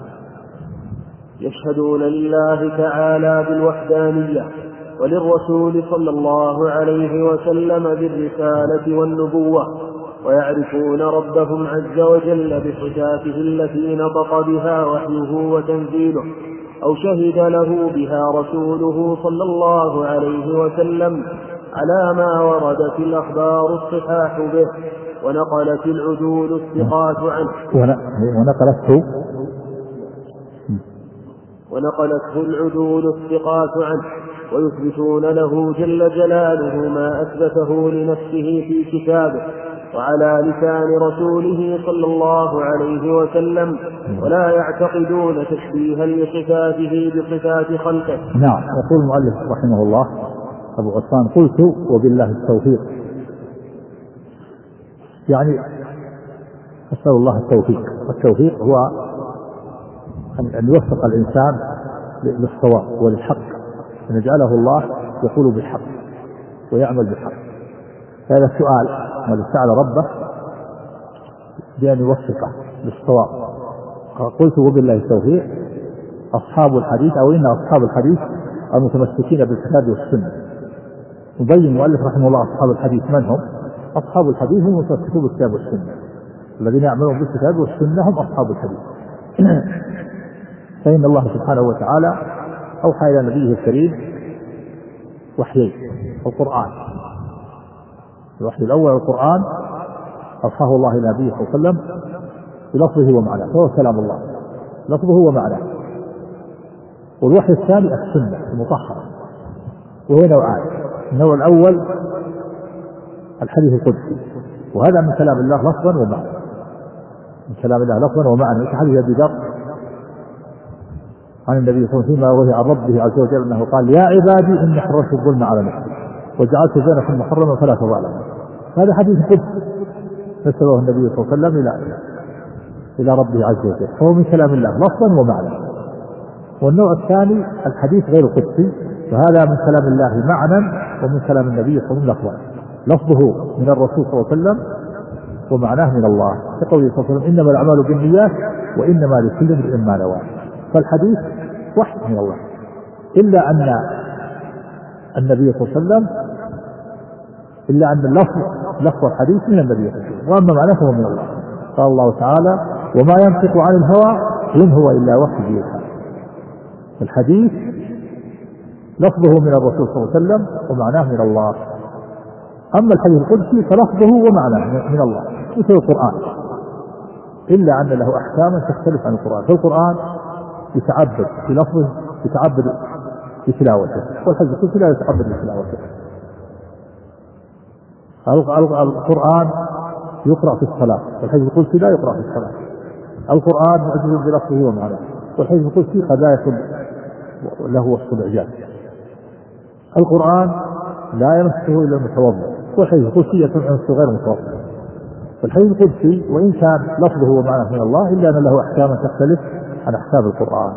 يشهدون لله تعالى بالوحدانية وللرسول صلى الله عليه وسلم بالرسالة والنبوة، ويعرفون ربهم عز وجل بصفاته التي نطق بها وحيه وتنزيله أو شهد له بها رسوله صلى الله عليه وسلم على ما وردت الأخبار الصحاح به، ونقلت العدول الثقات عنه ونقلته ونقلته العدول الثقات عنه، ويثبتون له جل جلاله ما أثبته لنفسه في كتابه وعلى لسان رسوله صلى الله عليه وسلم، ولا يعتقدون تشبيها لصفاته بصفات خلقه. نعم. يقول المؤلف رحمه الله أبو عثمان: قلت وبالله التوفيق، يعني أسأل الله التوفيق. والتوفيق هو أن يوفق الإنسان للصواب وللحق، أن يجعله الله يقول بالحق ويعمل بالحق. هذا السؤال الذي سأل ربه بأن يوفقه للصواب. قلت وبالله التوفيق. أصحاب الحديث أو إن أصحاب الحديث المتمسكين بالكتاب والسنة. يبين المؤلف رحمه الله أصحاب الحديث من هم؟ أصحاب الحديث هم المتمسكون بالكتاب والسنة، الذين يعملون بالكتاب والسنة هم أصحاب الحديث. فإن الله سبحانه وتعالى أوحى إلى نبيه الكريم وحيين: القرآن، الوحي الأول القرآن أوحاه الله إلى نبيه صلى الله عليه وسلم بلفظه ومعناه، فهو كلام الله لفظه ومعناه. والوحي الثاني السنة المطهرة، وهو نوعان: النوع الأول الحديث القدسي، وهذا من كلام الله لفظا ومعنى، من كلام الله لفظا ومعنى، كحديث أبي ذر عن النبي صلى الله عليه وسلم فيما روي عن ربه عز وجل أنه قال: يا عبادي إني حرمت الظلم على نفسي وجعلت بينكم محرما فلا تظالموا. هذا حديث قدسي نسبه النبي صلى الله عليه وسلم إلى إلى ربه عز وجل، فهو من كلام الله لفظا ومعنى. والنوع الثاني الحديث غير قدسي، فهذا من كلام الله معنى ومن كلام النبي صلى الله عليه وسلم لفظا، لفظه من الرسول صلى الله عليه وسلم ومعناه من الله، كقوله صلى الله عليه وسلم: إنما الأعمال بالنيات وإنما لكل امرئ ما نوى. فالحديث وحي من الله، إلا أن النبي صلى الله عليه وسلم إلا أن اللفظ لفظ الحديث من النبي صلى الله عليه وسلم، وأما معناه فهو من الله. قال الله تعالى: وما ينطق عن الهوى إن هو إلا وحي يوحى. الحديث لفظه من الرسول صلى الله عليه وسلم ومعناه من الله. أما الحديث القدسي فلفظه ومعناه من الله مثل القرآن، إلا أن له أحكاما تختلف عن القرآن. فالقرآن يتعبد بلفظه، يتعبد بتلاوته، والحديث القدسي لا يتعبد بتلاوته. القرآن يقرأ في الصلاة، والحديث القدسي لا يقرأ في الصلاة. القرآن معجز بلفظه ومعناه، والحديث القدسي قضايا له وصف الإعجاز. القرآن لا يمسه إلا المتوضئ، والحديث القدسي يمسه غير متوضئ. فالحديث القدسي وإن كان لفظه ومعناه من الله إلا أن له أحكاما تختلف عن أحكام القرآن.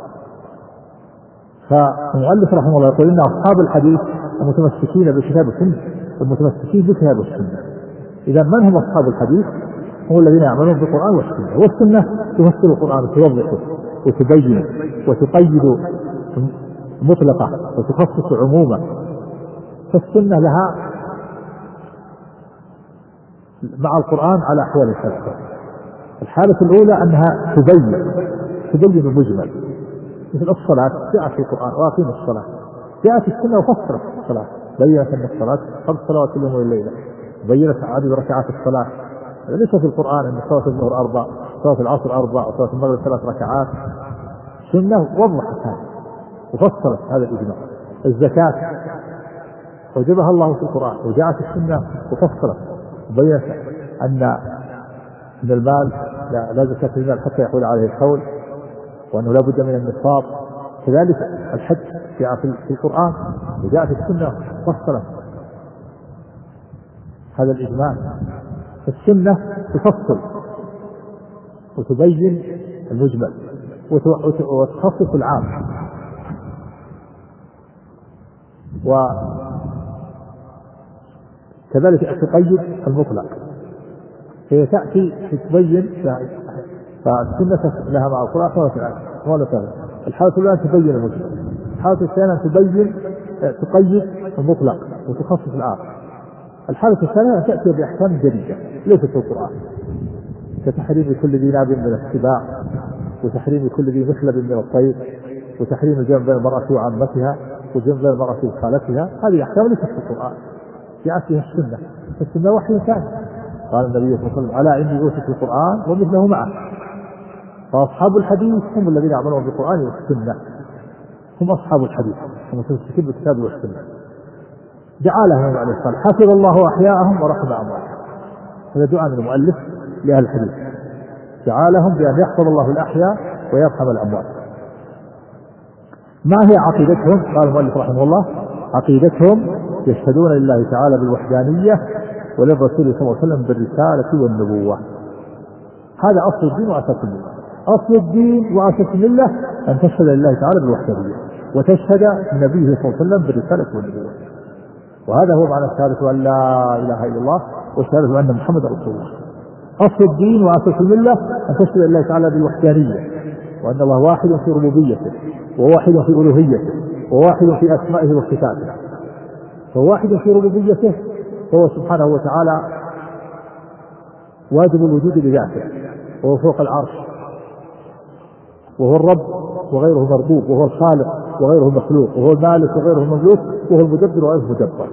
فالمؤلف رحمه الله يقول: إن أصحاب الحديث المتمسكين بالكتاب والسنة، المتمسكين بالكتاب والسنة. إذا من هم أصحاب الحديث؟ هم الذين يعملون بالقرآن والسنة. والسنة تفسر القرآن وتوضحه وتبينه وتقيد مطلقة وتخصص عموما. فالسنة لها مع القرآن على أحوال ثلاثة. الحالة الأولى أنها تبين تبين المجمل، مثل الصلاة جاءت في القرآن: وأقيموا الصلاة. جاءت السنة وفسرت الصلاة، بينت أن الصلاة خمس صلوات في اليوم والليلة، بينت عدد ركعات الصلاة. ليس في القرآن أن صلاة الظهر أربع، صلاة العصر أربع، وصلاة المغرب ثلاث ركعات. السنة وضحت هذا وفسرت هذا الإجماع. الزكاة وجبها الله في القرآن، وجاءت السنة وفسرت وبينت أن من المال لا, لا زكاة في المال حتى يحول عليه الحول، وأنه لا بد من النصاب. كذلك الحج جاء في القرآن، وجاءت السنة فصلت هذا الإجماع. السنة تفصل وتبين المجمل وتخصص العام، وكذلك تقيد المطلق. هي تأتي تبين، فالسنة لها مع القرآن ولا تغير. الحالة الأولى أن تبين المجمل، الحالة الثانية أن تبين تقيد المطلق وتخصص الآخر. الحالة الثانية أن تأتي بأحكام جديدة ليست في القرآن، كتحريم كل ذي ناب من السباع، وتحريم كل ذي مخلب من الطير، وتحريم الجمع بين المرأة وعمتها، والجمع بين المرأة وخالتها. هذه أحكام ليست في القرآن، جاءت فيها السنة، فالسنة وحي ثاني. قال النبي صلى الله عليه وسلم: ألا إني أوتيت القرآن ومثله معه. فأصحاب الحديث هم الذين يعملون بالقرآن والسنة، هم أصحاب الحديث، هم تمسكون بالكتاب والسنة. دعا لهم عليه الصلاة: حفظ الله أحياءهم ورحم أمواتهم. هذا دعاء من المؤلف لأهل الحديث، دعا لهم بأن يحفظ الله الأحياء ويرحم الأموات. ما هي عقيدتهم؟ قال المؤلف رحمه الله: عقيدتهم يشهدون لله تعالى بالوحدانية وللرسول صلى الله عليه وسلم بالرسالة والنبوة. هذا أصل الدين وأساس الملة. أصل الدين وأساس الملة أن تشهد لله تعالى بالوحدانية، وتشهد لنبيه صلى الله عليه وسلم بالرسالة والنبوة. وهذا هو معنى الشهادة أن لا إله إلا الله والشهادة أن محمد رسول الله. أصل الدين وأساس الملة أن تشهد لله تعالى بالوحدانية، وأن الله واحد في ربوبيته، وواحد في ألوهيته، وواحد في أسمائه وصفاته. فواحد في ربوبيته هو سبحانه وتعالى واجب الوجود بذاته، وهو فوق العرش، وهو الرب وغيره مربوب، وهو الخالق وغيره مخلوق، وهو المالك وغيره مملوك، وهو المدبر وغيره مدبر.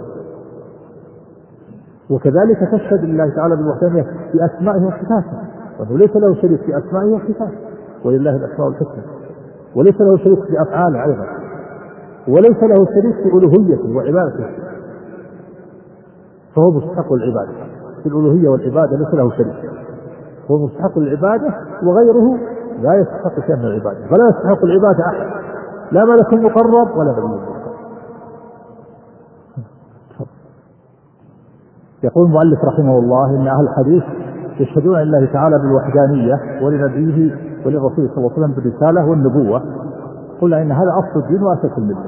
وكذلك تشهد لله تعالى بالوحدانية في أسمائه وصفاته، وأنه ليس له شريك في أسمائه وصفاته، ولله الأسماء الحسنى، وليس له شريك في أفعاله أيضا، وليس له شريك في ألوهيته وعبادته، فهو مستحق العبادة في الألوهية والعبادة، ليس له شريك، هو مستحق العبادة، وغيره لا يستحق شيئا من العبادة، فلا يستحق العبادة أحد، لا ملك مقرب ولا نبي مرسل. يقول المؤلف رحمه الله: إن أهل الحديث يشهدون لله تعالى بالوحدانية ولنبيه وللرسول صلى الله عليه وسلم بالرسالة والنبوة. قلنا إن هذا أصل الدين وأساس الملة،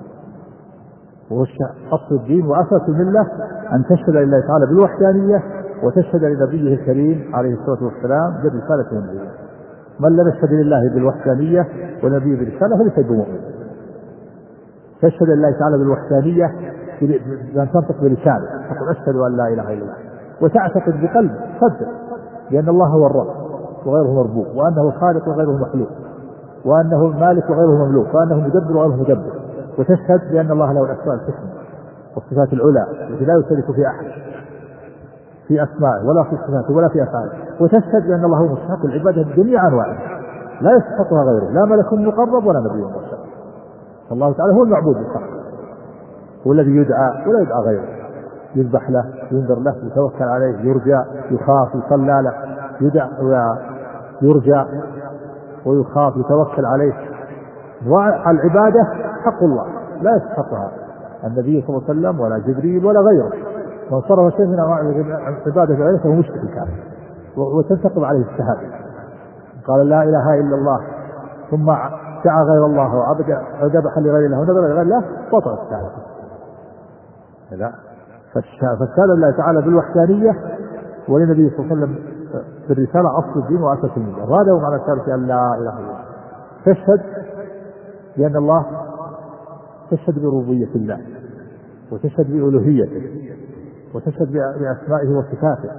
أصل الدين وأساس الملة أن تشهد لله تعالى بالوحدانية وتشهد لنبيه الكريم عليه الصلاة والسلام بالرسالة والنبوة. من لم يشهد لله بالوحدانية ونبيه بالرسالة فليس بمؤمن. تشهد لله تعالى بالوحدانية بأن تنطق بلسانك تقول: أشهد أن لا إله إلا الله، وتعتقد بقلبك صدق بأن الله هو الرب وغيره مربوب، وأنه الخالق وغيره مخلوق، وأنه المالك وغيره مملوك، وأنه مدبر وغيره مدبر، وتشهد بأن الله له الأسماء الحسنى والصفات العلى التي لا يشرك في أحد في أسمائه ولا في صفاته ولا في أفعاله، وتشهد بأن الله هو مستحق العبادة بجميع أنواعها لا يستحقها غيره، لا ملك مقرب ولا نبي مرسل. الله تعالى هو المعبود بالحق، هو الذي يدعى ولا يدعى غيره، يذبح له، ينذر له، يتوكل عليه، يرجى، يخاف، يصلى له، يدعى ويرجى ويخاف، يتوكل عليه. والعبادة حق الله لا يستحقها النبي صلى الله عليه وسلم ولا جبريل ولا غيره. من صرف شيء من انواع العباده غيره فهو مشرك كافر، وتنتقم عليه الشهاده. قال: لا اله الا الله ثم دعا غير الله وعبد وذبح لغير الله ونذر لغير الله، بطلت الشهاده. لا، فالشهاده لله تعالى بالوحدانيه وللنبي صلى الله عليه وسلم بالرساله اصل الدين واساس المله. وهذا هو معنى الشهاده ان لا اله الا الله. تشهد بأن الله، تشهد بربوبية الله، وتشهد بألوهيته، وتشهد بأسمائه وصفاته،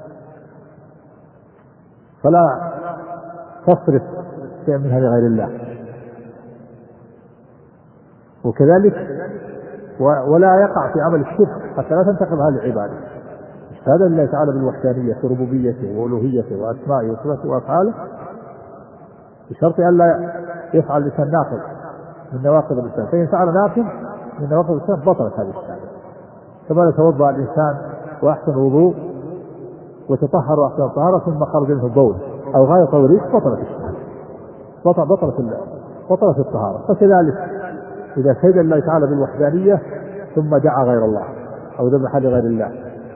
فلا تصرف شيئا منها لغير الله. وكذلك ولا يقع في عمل الشرك حتى لا تنتقل هذه العبادة. الشهادة لله تعالى بالوحدانية في ربوبيته وألوهيته وأسمائه وصفاته وأفعاله بشرط أن لا يفعل لسان ناقض من نواقض الإسلام، فإن فعل ناقض من نواقض الإسلام بطلت هذه الشهادة. كما يتوضأ الإنسان وأحسن وضوء وتطهر وأحسن الطهارة ثم خرج منه بول أو غاية طوريق بطلت الشهادة، بطل بطلت بطلت الطهارة. فكذلك إذا شهد الله تعالى بالوحدانية ثم دعا غير الله أو ذبح لغير الله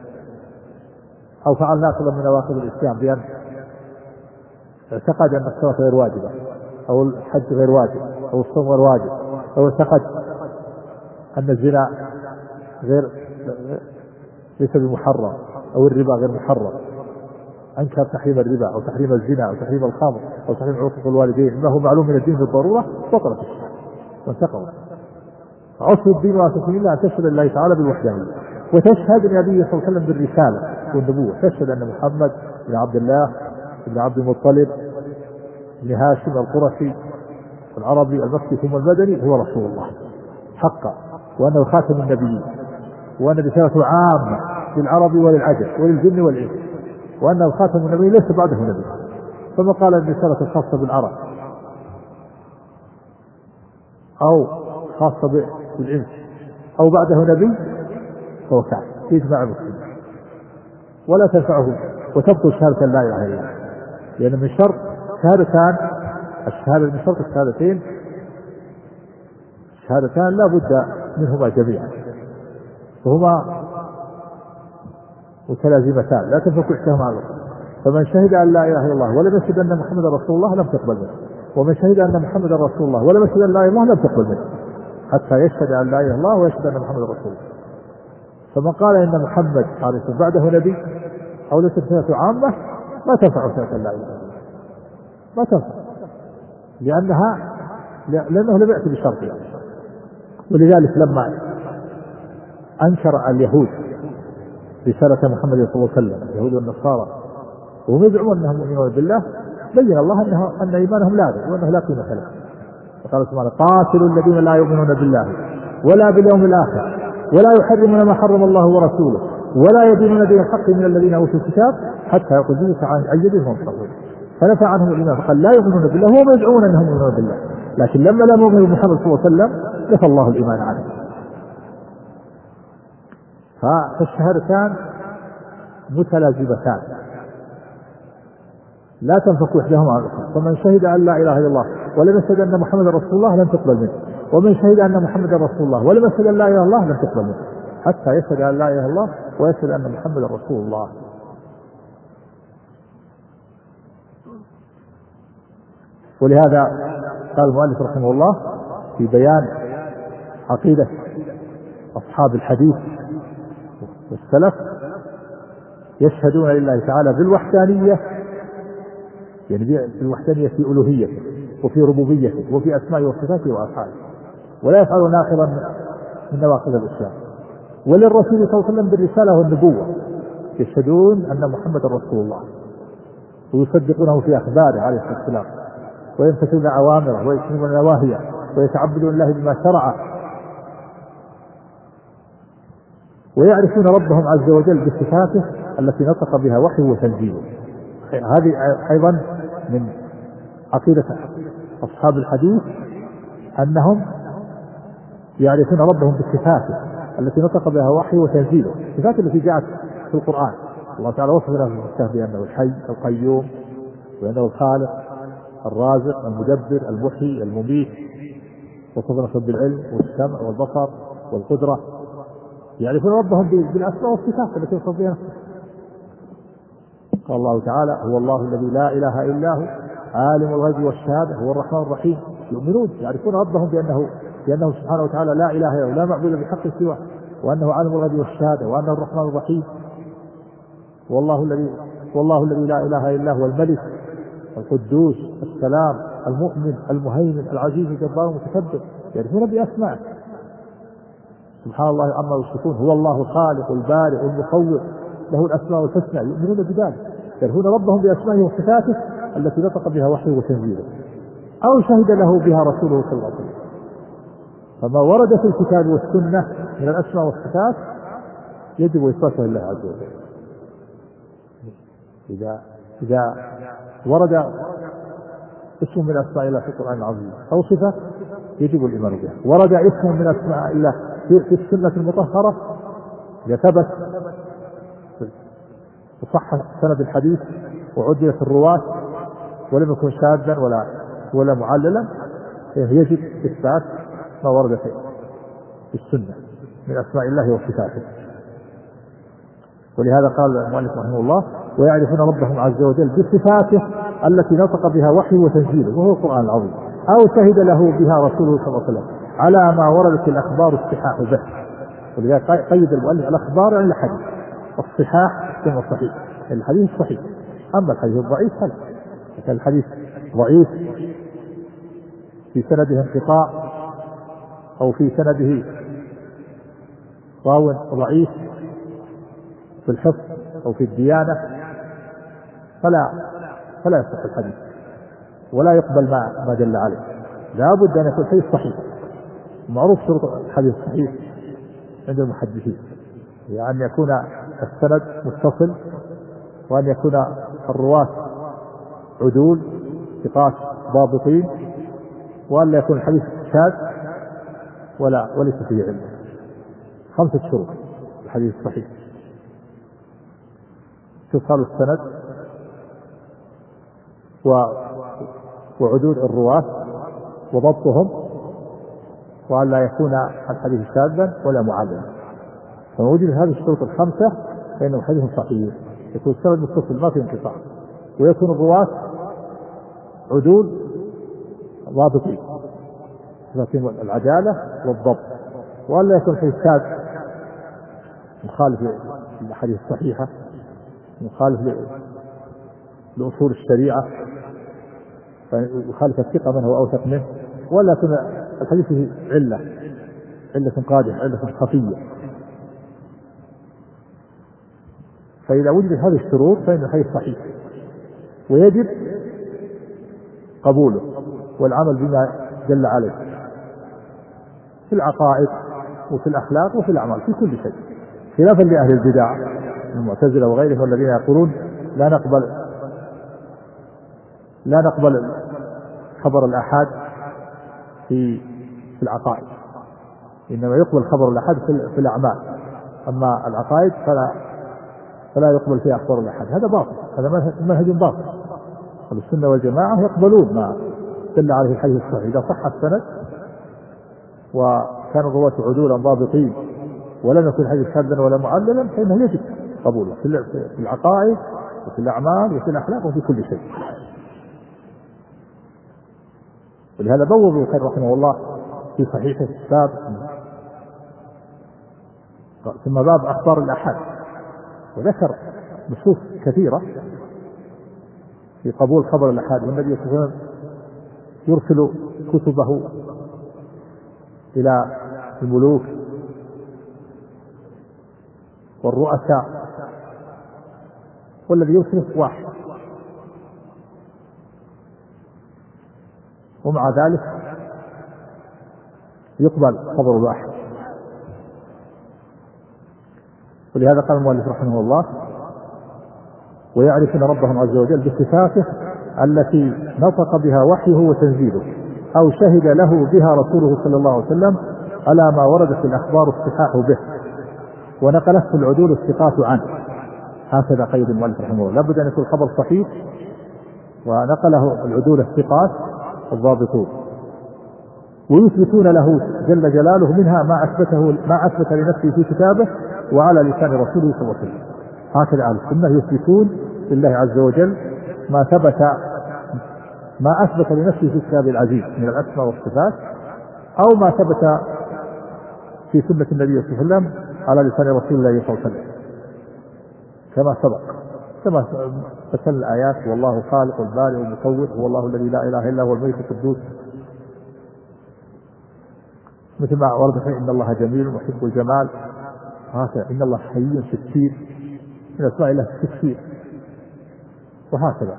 أو فعل ناقضا من نواقض الإسلام بأن اعتقد أن الصلاة غير واجبة أو الحج غير واجب أو الصوم غير واجب أو اعتقد أن الزنا غير ليس بمحرم أو الربا غير محرم، أنكر تحريم الربا أو تحريم الزنا أو تحريم الخمر أو تحريم عقوق الوالدين مما هو معلوم من الدين بالضرورة بطلت الشهادة وانتقضت. عصر الدين وأساسه إلا أن تشهد الله تعالى بالوحدانية وتشهد النبي صلى الله عليه وسلم بالرسالة والنبوة، تشهد أن محمد بن عبد الله بن عبد المطلب بن هاشم القرشي العربي المكي ثم المدني هو رسول الله حقا، وأنه خاتم النبيين، وأن رسالته عامة للعرب وللعجم وللجن والإنس، وأنه خاتم النبيين ليس بعده نبي. فما قال الرسالة الخاصة بالعرب أو خاصة بالإنس أو بعده نبي فهو كافر في إجماع المسلمين ولا تنفعه وتبطل شهادة لا إله إلا الله، لأن من شرط شهادتان الشهادة من شرط الشهادتين الشهادتان لا بد منهما جميعا وهما متلازمتان لا تنفك إحداهما عن الأخرى. فمن شهد أن لا إله إلا الله ولم يشهد أن محمدا رسول الله لم تقبل منه، ومن شهد أن محمدا رسول الله ولم يشهد أن لا إله إلا الله لم تقبل منه حتى يشهد أن لا إله إلا الله ويشهد أن محمدا رسول الله. فمن قال إن محمد حارس بعده نبي أو ليست شهادته عامة ما تنفع شهادة لا إله إلا الله، ما تنفع لأنها لأنه لم يأتي بشرط يعني. ولذلك لما أنكر اليهود رسالة محمد صلى الله عليه وسلم اليهود والنصارى وهم يزعمون أنهم يؤمنون بالله بين الله أنه أن إيمانهم لاغي وأنه لا قيمة له. فقال سبحانه قاتلوا الذين لا يؤمنون بالله ولا باليوم الآخر ولا يحرمون ما حرم الله ورسوله ولا يدينون دين الحق من الذين أوتوا الكتاب حتى يأخذوا عن أيديهم صغير. فنفى عنهم الإيمان فقال لا يؤمنون بالله وهم يزعمون أنهم يؤمنون بالله، لكن لما لم يؤمنوا بمحمد صلى الله عليه وسلم نفى الله الإيمان عنه. فالشهادتان متلازمتان لا تنفك إحداهما عن الأخرى. فمن شهد أن لا إله إلا الله ولم يشهد أن محمدا رسول الله لم تقبل منه، ومن شهد أن محمدا رسول الله ولم يشهد أن لا إله إلا الله لم تقبل منه حتى يشهد أن لا إله إلا الله ويشهد أن محمدا رسول الله. ولهذا قال المؤلف رحمه الله في بيان عقيدة أصحاب الحديث والسلف يشهدون لله تعالى بالوحدانية، يعني بالوحدانية في ألوهيته وفي ربوبيته وفي أسمائه وصفاته وأفعاله، ولا يفعلون ناقضا من نواقض الإسلام. وللرسول صلى الله عليه وسلم بالرسالة والنبوة يشهدون أن محمد رسول الله ويصدقونه في أخباره عليه الصلاة والسلام ويمتثلون أوامره ويجتنبون نواهيه ويتعبدون الله بما شرعه ويعرفون ربهم عز وجل بصفاته التي نطق بها وحيه وتنزيله. هذه أيضا من عقيدة أصحاب الحديث أنهم يعرفون ربهم بصفاته التي نطق بها وحيه وتنزيله، الصفات التي جاءت في القرآن. الله تعالى وصف له بالكتاب بأنه الحي القيوم وأنه الخالق الرازق المدبر المحيي المميت، وصف نفسه بالعلم والسمع والبصر والقدرة. يعرفون ربهم بالأسماء والصفات التي وصف بها نفسه. قال الله تعالى هو الله الذي لا إله إلا هو عالم الغيب والشهادة هو الرحمن الرحيم. يؤمنون يعرفون ربهم بأنه بأنه سبحانه وتعالى لا إله إلا هو لا معبود بحق سواه، وأنه عالم الغيب والشهادة، وأنه الرحمن الرحيم، والله الذي والله الذي لا إله إلا هو الملك القدوس السلام المؤمن المهيمن العزيز الجبار المتكبر. يعرفون بأسماء سبحان الله عما يشركون، هو الله الخالق البارئ المصور له الأسماء الحسنى. يؤمنون بذلك، يعرفون ربهم بأسمائه وصفاته التي نطق بها وحيه وتنزيله أو شهد له بها رسوله صلى الله عليه وسلم. فما ورد في الكتاب والسنة من الأسماء والصفات يجب إثباته لله عز وجل. إذا إذا ورد اسم من أسماء الله في القرآن العظيم أو صفة يجب الإيمان بها. ورد اسم من أسماء الله في السنة المطهرة إذا ثبت وصح سند الحديث وعدلت الرواة ولم يكن شاذا ولا ولا معللا يجب إثبات ما ورد في السنة من أسماء الله وصفاته. ولهذا قال المؤلف رحمه الله ويعرفون ربهم عز وجل بصفاته التي نطق بها وحيه وتنزيله وهو القرآن العظيم أو شهد له بها رسوله صلى الله عليه وسلم على ما وردت الأخبار الصحاح به. ولذلك قيد المؤلف الأخبار عن الحديث. الصحاح كما الصحيح، الحديث الصحيح أما الحديث الضعيف فلا. كان الحديث ضعيف في سنده انقطاع أو في سنده راو ضعيف في الحفظ أو في الديانة فلا فلا يصح الحديث ولا يقبل ما ما دل عليه. لا بد أن يكون الحديث صحيح. معروف شروط الحديث الصحيح عند المحدثين، يعني أن يكون السند متصل، وأن يكون الرواة عدول ثقات ضابطين، وأن لا يكون الحديث شاذ ولا وليس فيه علم. خمسة شروط الحديث الصحيح: اتصال السند، وعدول الرواة وضبطهم، وأن لا يكون الحديث شاذا ولا معللا. فما وجد هذه الشروط الخمسة فإنه حديث صحيح. يكون السند متصل ما في انقطاع، ويكون الرواة عدول ضابطين لكن العدالة والضبط، وأن لا يكون حديث شاذ مخالف للأحاديث الصحيحة، مخالف لأصول الشريعة، يخالف الثقة من هو أوثق منه، ولا يكون الحديث فيه علة علة قادحة علة خفية. فإذا وجدت هذه الشروط فإن الحديث صحيح، ويجب قبوله والعمل بما دل عليه في العقائد وفي الأخلاق وفي الأعمال في كل شيء، خلافا لأهل البدع المعتزلة وغيرهم الذين يقولون لا نقبل لا نقبل خبر الآحاد في في العقائد، إنما يقبل خبر الآحاد في الأعمال، أما العقائد فلا فلا يقبل فيها أخبار الآحاد. هذا باطل، هذا منهج باطل. السنة والجماعة يقبلون ما دل عليه الحديث الصحيح إذا صح السند وكان الرواة عدولا ضابطين ولم يكن الحديث شاذا ولا معللا فإنه يجب قبوله في العقائد وفي الأعمال وفي الأخلاق وفي كل شيء. ولهذا بوّب ابن رحمه الله في صحيحه السابق ثم باب أخبار الآحاد، وذكر نصوص كثيرة في قبول خبر الآحاد، والنبي صلى الله عليه وسلم يرسل كتبه إلى الملوك والرؤساء، والذي يرسل واحد، ومع ذلك يقبل خبر الواحد. ولهذا قال المؤلف رحمه الله: ويعرفون ربهم عز وجل بصفاته التي نطق بها وحيه وتنزيله أو شهد له بها رسوله صلى الله عليه وسلم على ما وردت الأخبار الصحاح به ونقلته العدول الثقات عنه. هكذا قيد المؤلف رحمه الله: لابد أن يكون الخبر صحيح ونقله العدول الثقات الضابطون، ويثبتون له جل جلاله منها ما أثبته ما أثبت لنفسه في كتابه وعلى لسان رسوله صلى الله عليه وسلم. هكذا أهل السنة يثبتون لله عز وجل ما ثبت ما أثبت لنفسه في كتاب العزيز من الأسماء والصفات، أو ما ثبت في سنة النبي صلى الله عليه وسلم على لسان رسول الله صلى الله عليه وسلم كما سبق، كما مثل الآيات: والله خالق البارئ المصور، هو الله الذي لا إله إلا هو الملك القدوس، مثل ما ورد فيه: إن الله جميل يحب الجمال، هكذا إن الله حي ستير، من أسماء الله ستير، وهكذا.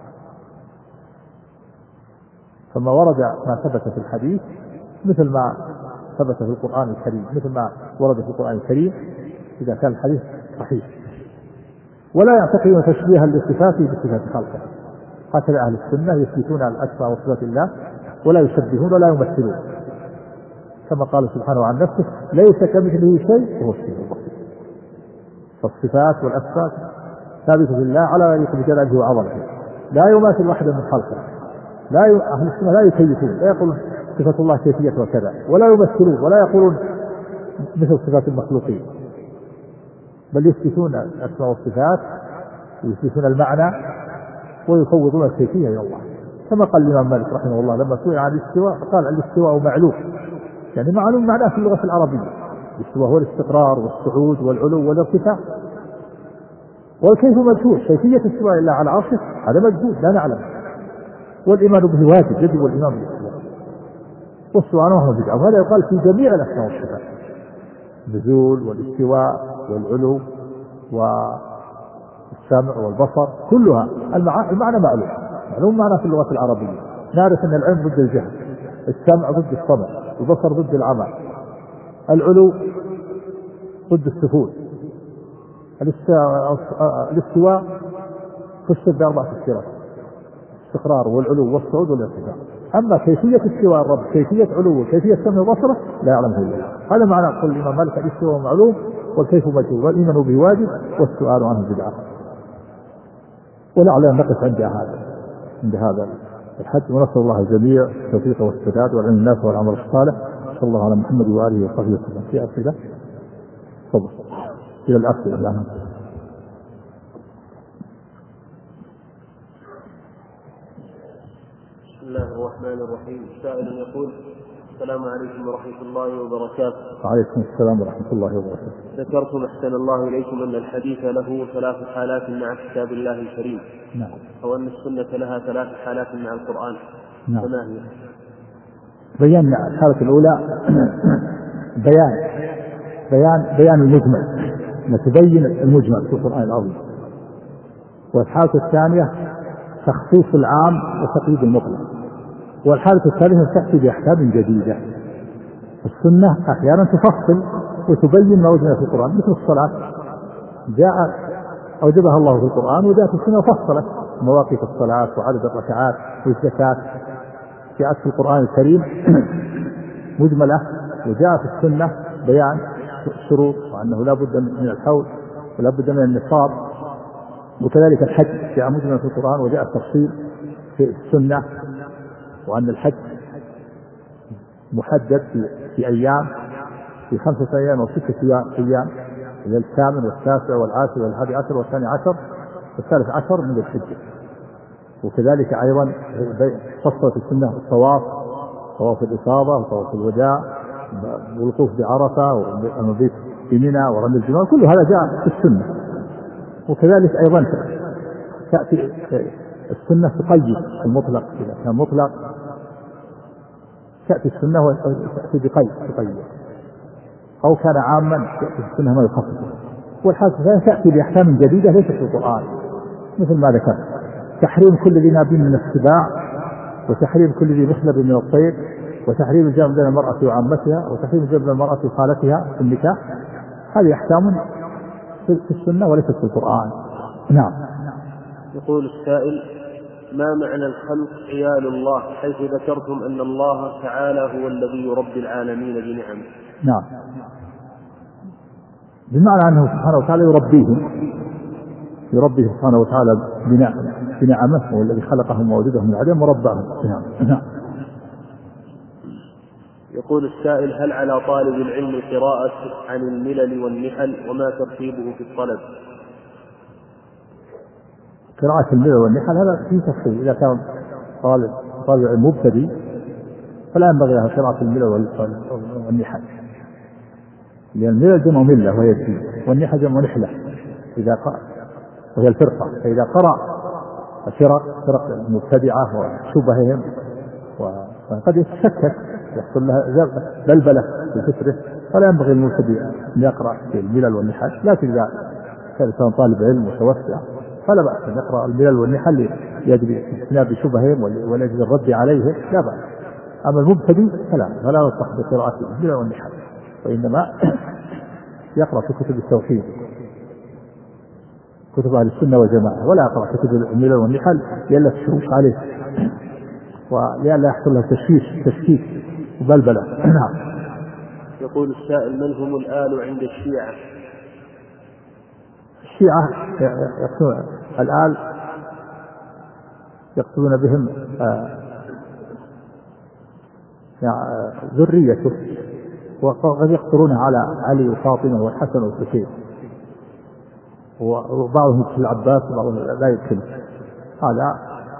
فما ورد ما ثبت في الحديث مثل ما ثبت في القرآن الكريم، مثل ما ورد في القرآن الكريم إذا كان الحديث صحيح، ولا يعتقدون تشبيها لصفاته بصفات خلقه. هكذا أهل السنة يثبتون الأسماء وصفات الله ولا يشبهون ولا يمثلون، كما قال سبحانه عن نفسه: ليس كمثله شيء وهو السميع البصير. فالصفات والأسماء ثابتة لله على ما يليق بجلاله وعظمته، لا يماثل واحدا من خلقه. لا ي... أهل السنة لا يكيفون، لا يقولون صفة الله كيفية وكذا، ولا يمثلون ولا يقولون مثل صفات المخلوقين، بل يثبتون الأسماء والصفات ويثبتون المعنى ويفوضون الكيفية إلى الله، كما قال الإمام مالك رحمه الله لما سئل عن الاستواء قال: الاستواء معلوم، يعني معلوم معناه في اللغة العربية. الاستواء هو الاستقرار والصعود والعلو والارتفاع، والكيف مجهول، كيفية استواء الله على عرشه هذا مجهول لا نعلم، والإيمان به واجب، يجب الإيمان به، والسؤال عنه بدعة. وهذا يقال في جميع الأسماء والصفات، النزول والاستواء والعلو والسمع والبصر كلها المعنى معلوم، معلوم معنى في اللغة العربية. نعرف أن العلم ضد الجهل، السمع ضد الصمع، البصر ضد العمى، العلو ضد السفول، الاستواء فسر بأربعة تفسيرات: الاستقرار والعلو والصعود والارتفاع. أما كيفية استواء الرب، كيفية علوه، كيفية سمع وبصره لا يعلمه إلا الله. هذا معنى قول الإمام مالك: الاستواء معلوم والكيف مجهول والإيمان به واجب والسؤال عنه بدعة. ولعل أن نقف عند هذا عند هذا الحد، ونسأل الله الجميع التوفيق والسداد والعلم النافع والعمل الصالح. صلى الله على محمد وآله وصحبه وسلم. في أسئلة؟ تفضل إلى الأسئلة الآن. بسم الله الرحمن الرحيم. سائل يقول: السلام عليكم ورحمة الله وبركاته. وعليكم السلام ورحمة الله وبركاته. ذكرتم أحسن الله إليكم أن الحديث له ثلاث حالات مع كتاب الله الكريم. نعم. أو أن السنة لها ثلاث حالات مع القرآن. نعم. فما هي؟ بينا الحالة الأولى بيان بيان بيان المجمل، نتبين المجمل في القرآن العظيم. والحالة الثانية تخصيص العام وتقييد المطلق. والحالة الثالثة تأتي بأحكام جديدة. السنة أحيانا تفصل وتبين ما وجد في القرآن، مثل الصلاة جاء أوجبها الله في القرآن، وجاءت السنة وفصلت مواقف الصلاة وعدد الركعات والزكاة، جاءت في القرآن الكريم مجملة، وجاء في السنة بيان الشروط وأنه لا بد من الحول ولا بد من النصاب. وكذلك الحج جاء مجمل في القرآن وجاء التفصيل في السنة، وأن الحج محدد في, في أيام، في خمسة أيام أو ستة أيام، إلى الثامن والتاسع والعاشر والحادي عشر والثاني عشر والثالث عشر من الحجة. وكذلك أيضا فصلت السنة الطواف، طواف الإفاضة وطواف الوداع والوقوف بعرفة والمبيت في منى ورمي الجمار، كل هذا جاء في السنة. وكذلك أيضا تأتي السنة تقيد المطلق، إذا كان مطلق تأتي السنة وتأتي بقيد تقيد، أو كان عاما تأتي السنة ما يخصصه. والحالة الثانية تأتي بأحكام جديدة ليست في القرآن، مثل ما ذكرت: تحريم كل ذي ناب من السباع، وتحريم كل ذي مخلب من الطير، وتحريم الجمع بين المرأة وعمتها، وتحريم الجمع بين المرأة وخالتها في النكاح. هذه أحكام في السنة وليست في القرآن. نعم. يقول السائل: ما معنى الخلق عيال الله، حيث ذكرتم أن الله تعالى هو الذي يربي العالمين بنعمه؟ نعم، بمعنى أنه سبحانه وتعالى يربيهم، يربيه سبحانه وتعالى بنعمه، هو الذي خلقهم ووجدهم من عدم ورباهم. نعم. يقول السائل: هل على طالب العلم قراءة عن الملل والنحل، وما ترتيبه في الطلب؟ قراءة الملل والنحل هذا فيه تفصيل. إذا كان طالب طالب العلم مبتدئ فلا ينبغي له قراءة الملل والنحل، لأن الملل جمع ملة وهي الدين، والنحل جمع نحلة إذا قرأ وهي الفرقة. فإذا قرأ الفرق فرق المبتدعة وشبههم وقد يتشكك يحصل لها بلبلة في فكره، فلا ينبغي المبتدئ أن يقرأ في الملل والنحل. لكن إذا كان طالب علم متوسع فلا بأس أن يقرأ الملل والنحل يجري اجتناب شبههم وليجري الرد عليه، لا بأس. أما المبتدئ فلا فلا ينصح بقراءة الملل والنحل، وإنما يقرأ في كتب التوحيد، كتب أهل السنة والجماعة، ولا يقرأ كتب الملل والنحل لئلا تشوش عليه ولئلا يحصل له تشويش تشكيك وبلبلة. نعم. يقول السائل: من هم الآل عند الشيعة؟ الشيعة يقصدون الآل يقصدون بهم يعني ذريته، وقد يقصرون على علي وفاطمة والحسن والحسين، وبعضهم يدخل العباس وبعضهم لا يدخل. هذا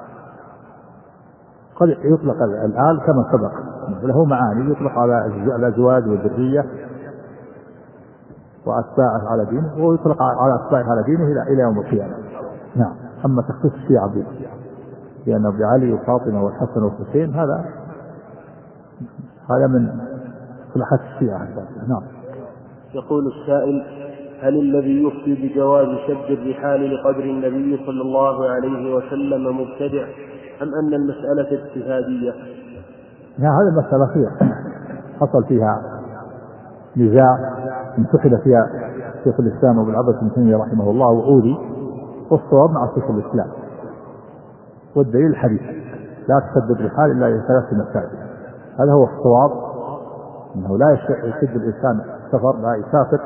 قد يطلق الآل كما سبق، له معاني، يطلق على الأزواج والذرية، وأتباعه على دينه، ويطلق على أتباعه على دينه إلى إلى يوم القيامة. نعم. أما تخصيص الشيعة بأن أبي علي وفاطمة والحسن والحسين هذا هذا من مصلحة الشيعة. نعم. يقول السائل: هل الذي يفتي بجواز شد الرحال لقبر النبي صلى الله عليه وسلم مبتدع أم أن المسألة اجتهادية؟ نعم، هذه المسألة فيها حصل فيها نزاع انتحل فيها شيخ الإسلام أبو العباس بن تيمية رحمه الله وأوذي، والصواب مع شيخ الإسلام، والدليل الحديث لا تشد الرحال إلا إلى ثلاث مساجد. هذا هو الصواب، أنه لا يشد الإنسان سفر، لا يسافر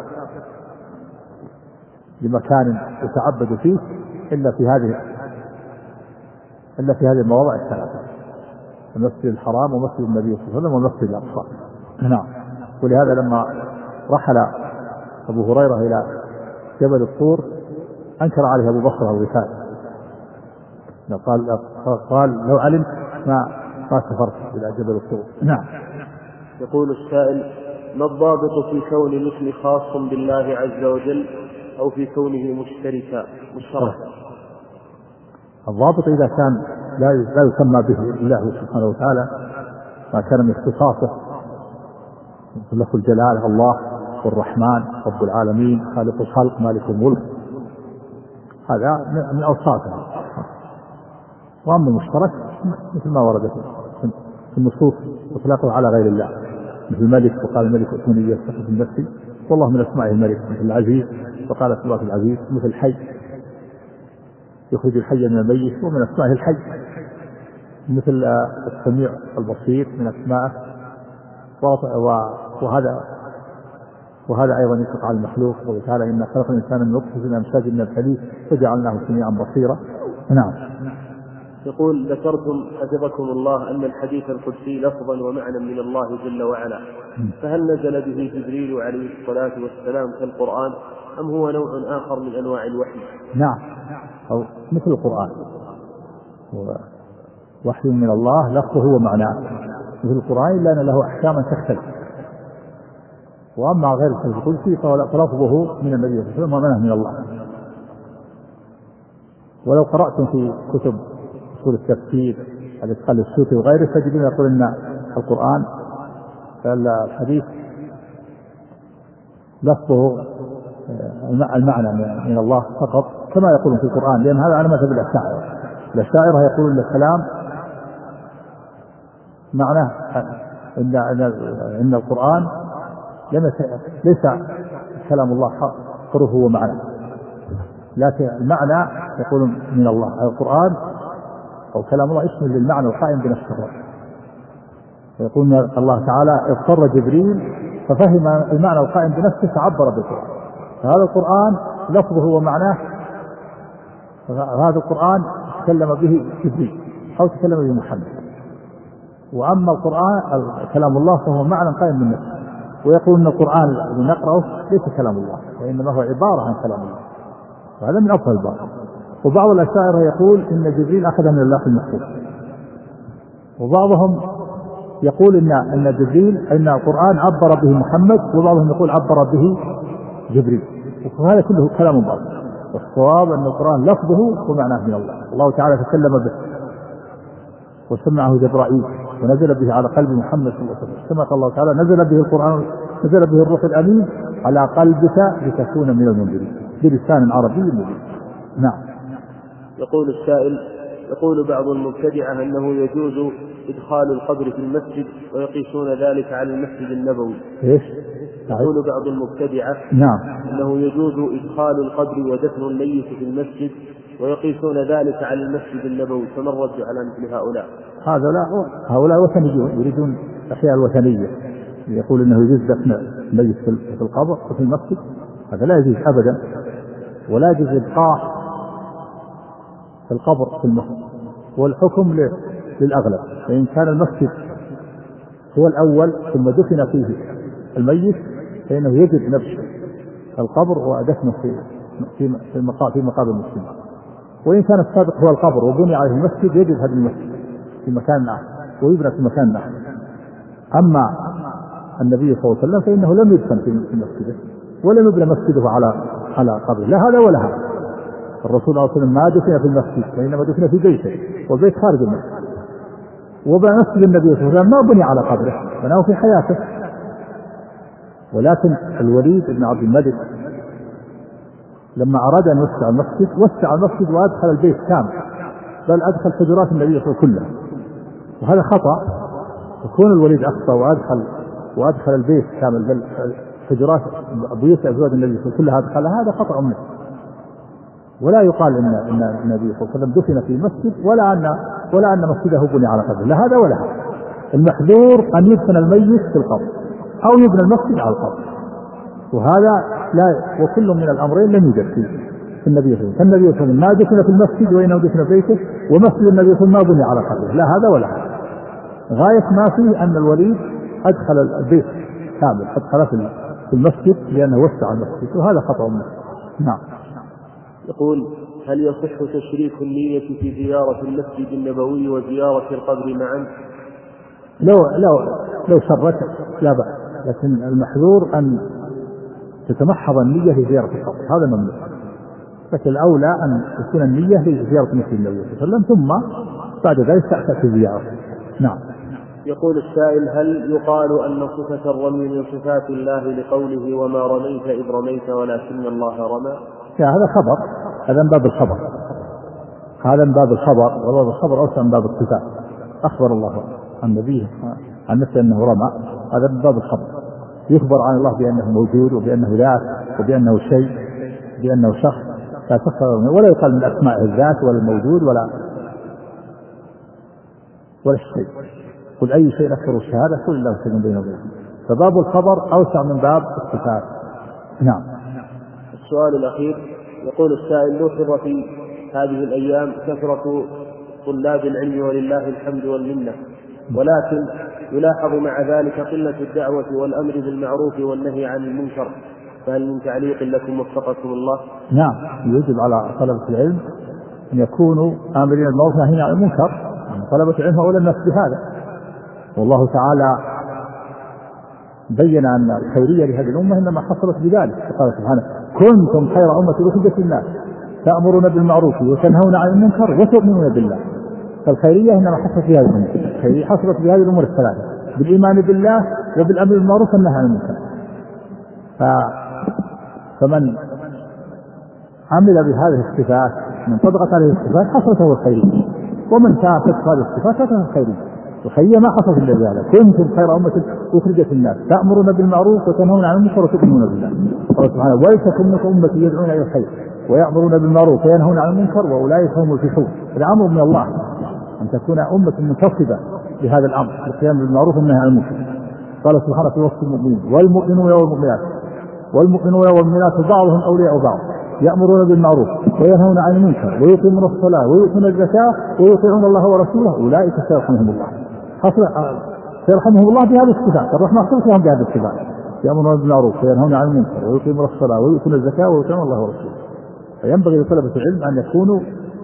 لمكان يتعبد فيه إلا في هذه إلا في هذه المواضع الثلاثة: المسجد الحرام ومسجد النبي صلى الله عليه وسلم والمسجد الأقصى. نعم. ولهذا لما رحل أبو هريرة إلى جبل الطور أنكر عليه أبو بكر الغفاري، قال قال لو علمت ما ما سافرت إلى جبل الطور. نعم. يقول السائل: ما الضابط في كون الاسم خاص بالله عز وجل أو في كونه مشتركا مشتركا؟ الضابط إذا كان لا لا يسمى به الله سبحانه وتعالى، ما كان من اختصاصه، لفظ الجلال الله والرحمن رب العالمين خالق الخلق مالك الملك، هذا من أوصافه. وأما المشترك مثل ما ورد في النصوص إطلاقه على غير الله، مثل الملك وقال الملك ائتوني يستخف النفس، والله من أسمائه الملك، مثل العزيز وقال الله العزيز، مثل الحي يخرج الحي من الميت ومن أسمائه الحي، مثل السميع البصير من أسمائه، وهذا وهذا أيضا يطلق على المخلوق، وقال إن خلق الإنسان من نطفة من أمشاج من الخليق فجعلناه سميعا بصيرا. نعم. يقول: ذكرتم حفظكم الله أن الحديث القدسي لفظا ومعنى من الله جل وعلا، فهل نزل به جبريل عليه الصلاة والسلام كالقرآن أم هو نوع آخر من أنواع الوحي؟ نعم، أو مثل القرآن، وحي من الله لفظه ومعناه مثل القرآن، إلا أن له أحكاما تختلف. وأما غير الحديث القدسي فلفظه من النبي صلى الله عليه وسلم ومعناه من الله. ولو قرأتم في كتب أصول التفسير الإدخال السوطي وغيره تجدون يقول أن القرآن الحديث لفظه المعنى من الله فقط كما يقولون في القرآن، لأن هذا على مذهب الأشاعرة. الأشاعرة يقولون أن الكلام معناه إن إن القرآن ليس كلام الله حروفه ومعناه، لكن المعنى يقولون من الله. القرآن أو كلام الله اسم للمعنى القائم بنفسه. يقول الله تعالى: اضطر جبريل ففهم المعنى القائم بنفسه فعبر بالقرآن. فهذا القرآن لفظه ومعناه، هذا القرآن تكلم به جبريل أو تكلم به محمد. وأما القرآن كلام الله فهو معنى قائم بالنفس. ويقول أن القرآن الذي نقرأه ليس كلام الله، وإنما هو عبارة عن كلام الله، وهذا من أفضل الباطل. وبعض الأشاعرة يقول إن جبريل أخذ من الله المحفوظ، وبعضهم يقول إن أن جبريل أن القرآن عبر به محمد، وبعضهم يقول عبر به جبريل، وهذا كله كلام باطل. والصواب أن القرآن لفظه ومعناه من الله. الله تعالى تكلم به وسمعه جبرائيل ونزل به على قلب محمد صلى الله عليه وسلم. كما قال الله تعالى: نزل به القرآن نزل به الروح الأمين على قلبك لتكون من المنذرين بلسان عربي مبين. نعم. يقول السائل: يقول بعض المبتدعة أنه يجوز إدخال القبر في المسجد ويقيسون ذلك على المسجد النبوي. إيش؟ يقول بعض المبتدعة نعم أنه يجوز إدخال القبر ودفن الميت في المسجد ويقيسون ذلك على المسجد النبوي، فما الرد على مثل هؤلاء؟ هؤلاء هؤلاء وثنيون يريدون الأشياء الوثنية، يقول أنه يجوز دفن الميت في القبر وفي المسجد، هذا لا يجوز أبدا. ولا يجوز إبقاء في القبر في المسجد، والحكم للأغلب. فإن كان المسجد هو الأول ثم دفن فيه الميت فإنه يجب نبش القبر ودفنه في في في مقابر في مقابر المسلمين. وإن كان السابق هو القبر وبني عليه المسجد يجب هذا المسجد في مكان آخر ويبنى في مكان آخر. أما النبي صلى الله عليه وسلم فإنه لم يدفن في المسجد، ولم يبنى مسجده على على قبره، لا هذا ولا هذا. الرسول صلى الله عليه وسلم ما دفن في المسجد وإنما دفن في بيته، والبيت خارج المسجد. ومسجد النبي صلى الله عليه وسلم ما بني على قبره، بناه في حياته. ولكن الوليد بن عبد الملك لما أراد أن يوسع المسجد وسع المسجد وأدخل البيت كامل، بل أدخل حجرات النبي صلى الله عليه وسلم كلها، وهذا خطأ. يكون الوليد أخطأ وأدخل وأدخل البيت كامل، بل حجرات بيوت أزواج النبي صلى الله عليه وسلم كلها أدخلها، هذا خطأ منه. ولا يقال إن إن النبي صلى الله عليه وسلم دفن في مسجد ولا أن ولا أن مسجده بني على قبره، لا هذا ولا هذا. المحذور أن يدفن الميت في القبر أو يبنى المسجد على القبر، وهذا لا وكل من الأمرين لم يوجد في النبي صلى الله عليه وسلم. النبي صلى الله عليه وسلم ما دفن في المسجد وإنه دفن في بيته، ومسجد النبي صلى الله عليه وسلم ما بني على قبره، لا هذا ولا هذا. غاية ما فيه أن الوليد أدخل البيت كامل، أدخل في المسجد لأنه وسع المسجد، وهذا خطأ منه. نعم. يقول: هل يصح تشريك النية في زيارة المسجد النبوي وزيارة القبر معا؟ لو لو لو شرت لا بأس، لكن المحذور أن تتمحض النية لزيارة القبر، هذا ممنوع. لكن الأولى أن تكون النية لزيارة مسجد النبي صلى الله عليه وسلم، ثم بعد ذلك تأتي الزيارة. نعم. يقول السائل: هل يقال أن صفة الرمي من صفات الله لقوله وما رميت إذ رميت ولكن الله رمى؟ هذا خبر، هذا من باب الخبر، هذا من باب الخبر، والله الخبر أوسع من باب الصفات. أخبر الله عن نبيه عن نفسه أنه رمى، هذا من باب الخبر. يخبر عن الله بأنه موجود وبأنه ذات وبأنه شيء بأنه شخص، لا تخبر ولا يقال من أسماء الذات ولا الموجود ولا ولا الشيء. قل أي شيء أكثر الشهادة؟ قل الله شيء بينه وبينه. فباب الخبر أوسع من باب الصفات. نعم. السؤال الأخير، يقول السائل: لوحظ في هذه الأيام كثرة طلاب العلم ولله الحمد والمنة، ولكن يلاحظ مع ذلك قلة الدعوة والأمر بالمعروف والنهي عن المنكر، فهل من تعليق لكم وفقكم الله؟ نعم، يجب على طلبة العلم أن يكونوا آمرين بالمعروف وناهين عن المنكر. طلبة العلم أولى الناس بهذا، والله تعالى بين أن الخيرية لهذه الأمة إنما حصلت بذلك. قال سبحانه: كنتم خير أمة أخرجت للناس تأمرون بالمعروف وتنهون عن المنكر وتؤمنون بالله. فالخيرية إنما حصلت في هذه الأمة، الخيرية حصلت في هذه الأمور الثلاثة: بالإيمان بالله وبالأمر بالمعروف والنهي عن المنكر. فمن عمل بهذه الصفات، من طبقت هذه الصفات، حصلت هو الخيرية، ومن فاتت هذه الصفات حصلت الخيرية. الخيرية ما حصلت إلا بهذا: كنتم خير أمة أخرجت الناس تأمرون بالمعروف وتنهون عن المنكر وتؤمنون بالله. قال سبحانه: ولتكن منكم أمة يدعون إلى الخير ويأمرون بالمعروف وينهون عن المنكر وأولئك هم المفلحون. هذا أمر من الله، أن تكون أمة منتصبة بهذا الأمر، القيام بالمعروف والنهي عن المنكر. قال سبحانه في وصف المؤمنين: والمؤمنون والمؤمنات والمؤمنون والمؤمنات بعضهم أولياء بعض يأمرون بالمعروف وينهون عن المنكر ويقيمون الصلاة ويؤتون الزكاة ويطيعون الله ورسوله أولئك سيرحمهم الله. حصل سيرحمهم الله بهذه الصفات، الرحمة خلقهم بهذه الصفات: يأمرون بالمعروف وينهون عن المنكر ويقيمون الصلاة ويؤتون الزكاة ويطيعون الله ورسوله. فينبغي لطلبة العلم أن يكونوا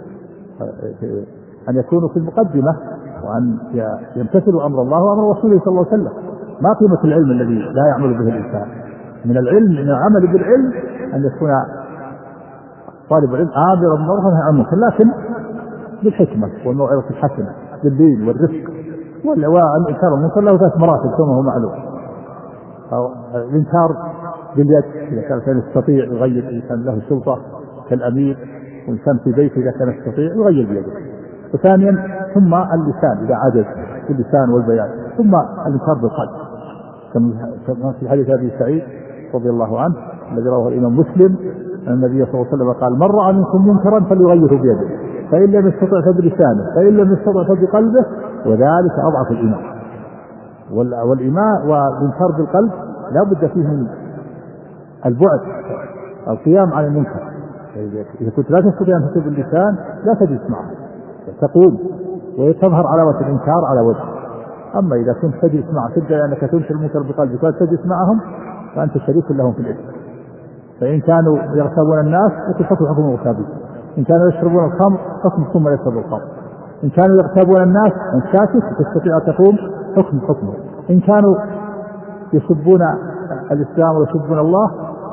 أن يكونوا في المقدمة، وأن يمتثلوا أمر الله وأمر رسوله صلى الله عليه وسلم. ما قيمة العلم الذي لا يعمل به الإنسان؟ من العلم، من العمل بالعلم، أن يكون طالب العلم آمرا بالمعروف ونهيا عن المنكر، لكن بالحكمة والموعظة الحسنة، باللين والرفق. والإنكار المنكر له ثلاث مراتب كما هو معلوم. الإنكار باليد إذا كان يستطيع يغير، إذا كان له سلطة كالأمير، وإنسان في بيته إذا كان يستطيع يغير بيده. وثانيا ثم اللسان إذا عجز، اللسان والبيان. ثم الإنكار بالقلب، كما في حديث أبي سعيد رضي الله عنه الذي رواه الإمام مسلم أن النبي صلى الله عليه وسلم قال: من رأى منكم منكرا فليغيره بيده، فإن لم يستطع فبلسانه، فإن لم يستطع فبقلبه، وذلك أضعف الإيمان. والإيمان والإنكار بالقلب لا بد فيه من البعد، القيام على المنكر. إذا كنت لا تستطيع أن تكتب باللسان لا تجلس معه، تقوم ويتظهر علامة الإنكار على وجه. أما إذا كنت تجلس معه تبدأ أنك تنكر المنكر بقلبك ولا تجلس معهم، فأنت شريك لهم في الإثم. فإن كانوا يغتابون الناس فتحكم حكم الغتابين، إن كانوا يشربون الخمر حكم ثم يشرب الخمر، إن كانوا يغتابون الناس أنت ساكت تستطيع تقوم حكم حكمه، إن كانوا يسبون الإسلام ويسبون الله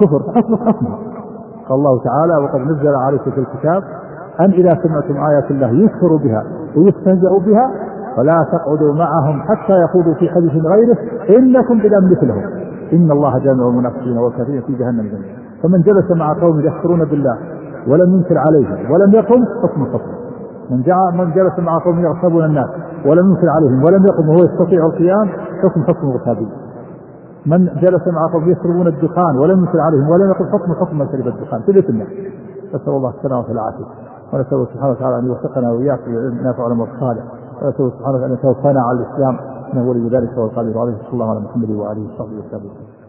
كفر حكم حكمها. قال الله تعالى وقد نزل عليكم في الكتاب أن إذا سمعتم آيات الله يكفر بها ويستهزأ بها فلا تقعدوا معهم حتى يخوضوا في حديث غيره إنكم إذا مثلهم إن الله جامع المنافقين والكافرين في جهنم جميعا. فمن جلس مع قوم يكفرون بالله ولم ينكر عليهم ولم يقم حكم حكم. من جاء من جلس مع قوم يغتابون الناس ولم ينكر عليهم ولم يقم وهو يستطيع القيام حكم حكم الغتابين. من جلس مع قوم يشربون الدخان ولم ينكر عليهم ولم يقم حكم حكم من شرب الدخان. ثبت الناس. نسأل الله السلامة والعافية ونسأل سبحانه وتعالى أن يوفقنا وإياكم لنافع علم الصالح ونسأل سبحانه وتعالى أن يتوفانا على الإسلام إنه ولي ذلك والقادر عليه. صلى الله على محمد وآله وصحبه وسلم.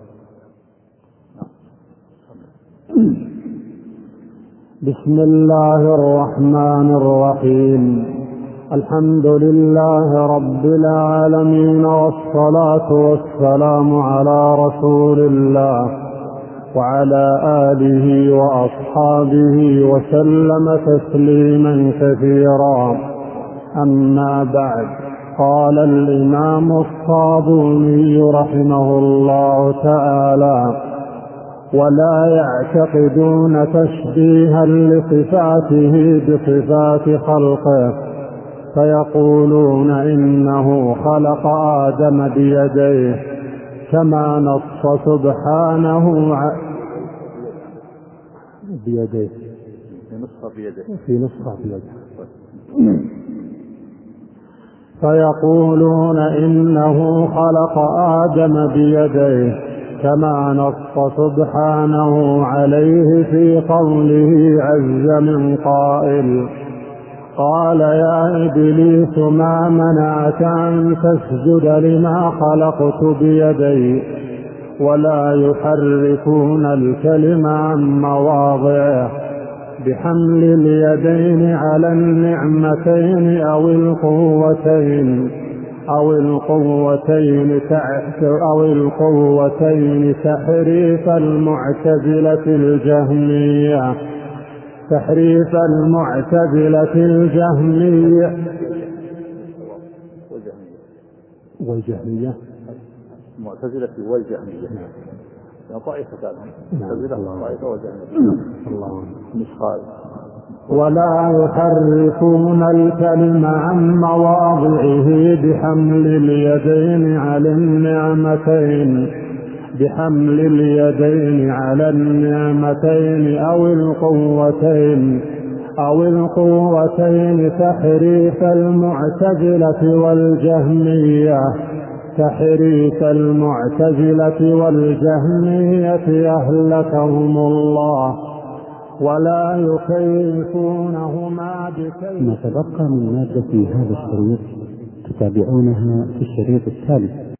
بسم الله الرحمن الرحيم. الحمد لله رب العالمين والصلاة والسلام على رسول الله وعلى آله وأصحابه وسلم تسليما كثيرا. أما بعد، قال الإمام الصابوني رحمه الله تعالى: ولا يعتقدون تشبيها لصفاته بصفات خلقه فيقولون إنه خلق آدم بيديه كما نص سبحانه ع... بيديه في نصف بيده في نصف بيده فيقولون إنه خلق آدم بيديه كما نص سبحانه عليه في قوله عز من قائل: قال يا إبليس ما منعك أن تسجد لما خلقت بيدي. ولا يحرفون الكلم عن مواضعه بحمل اليدين على النعمتين أو القوتين أو القوتين أو القوتين تحريف المعتزلة الجهمية تحريف المعتزلة الجهمية والجهمية المعتزلة والجهمية طائفة المعتزلة طائفة والجهمية. الله مش خالد. ولا يحرفون الكلم عن مواضعه بحمل اليدين على النعمتين بحمل اليدين على النعمتين أو القوتين أو القوتين تحريف المعتزلة والجهمية تحريف المعتزلة والجهمية أهلكهم الله. ولا يكيفونهما بكيف. ما تبقى من مادة هذا الشريط تتابعونها في الشريط الثالث.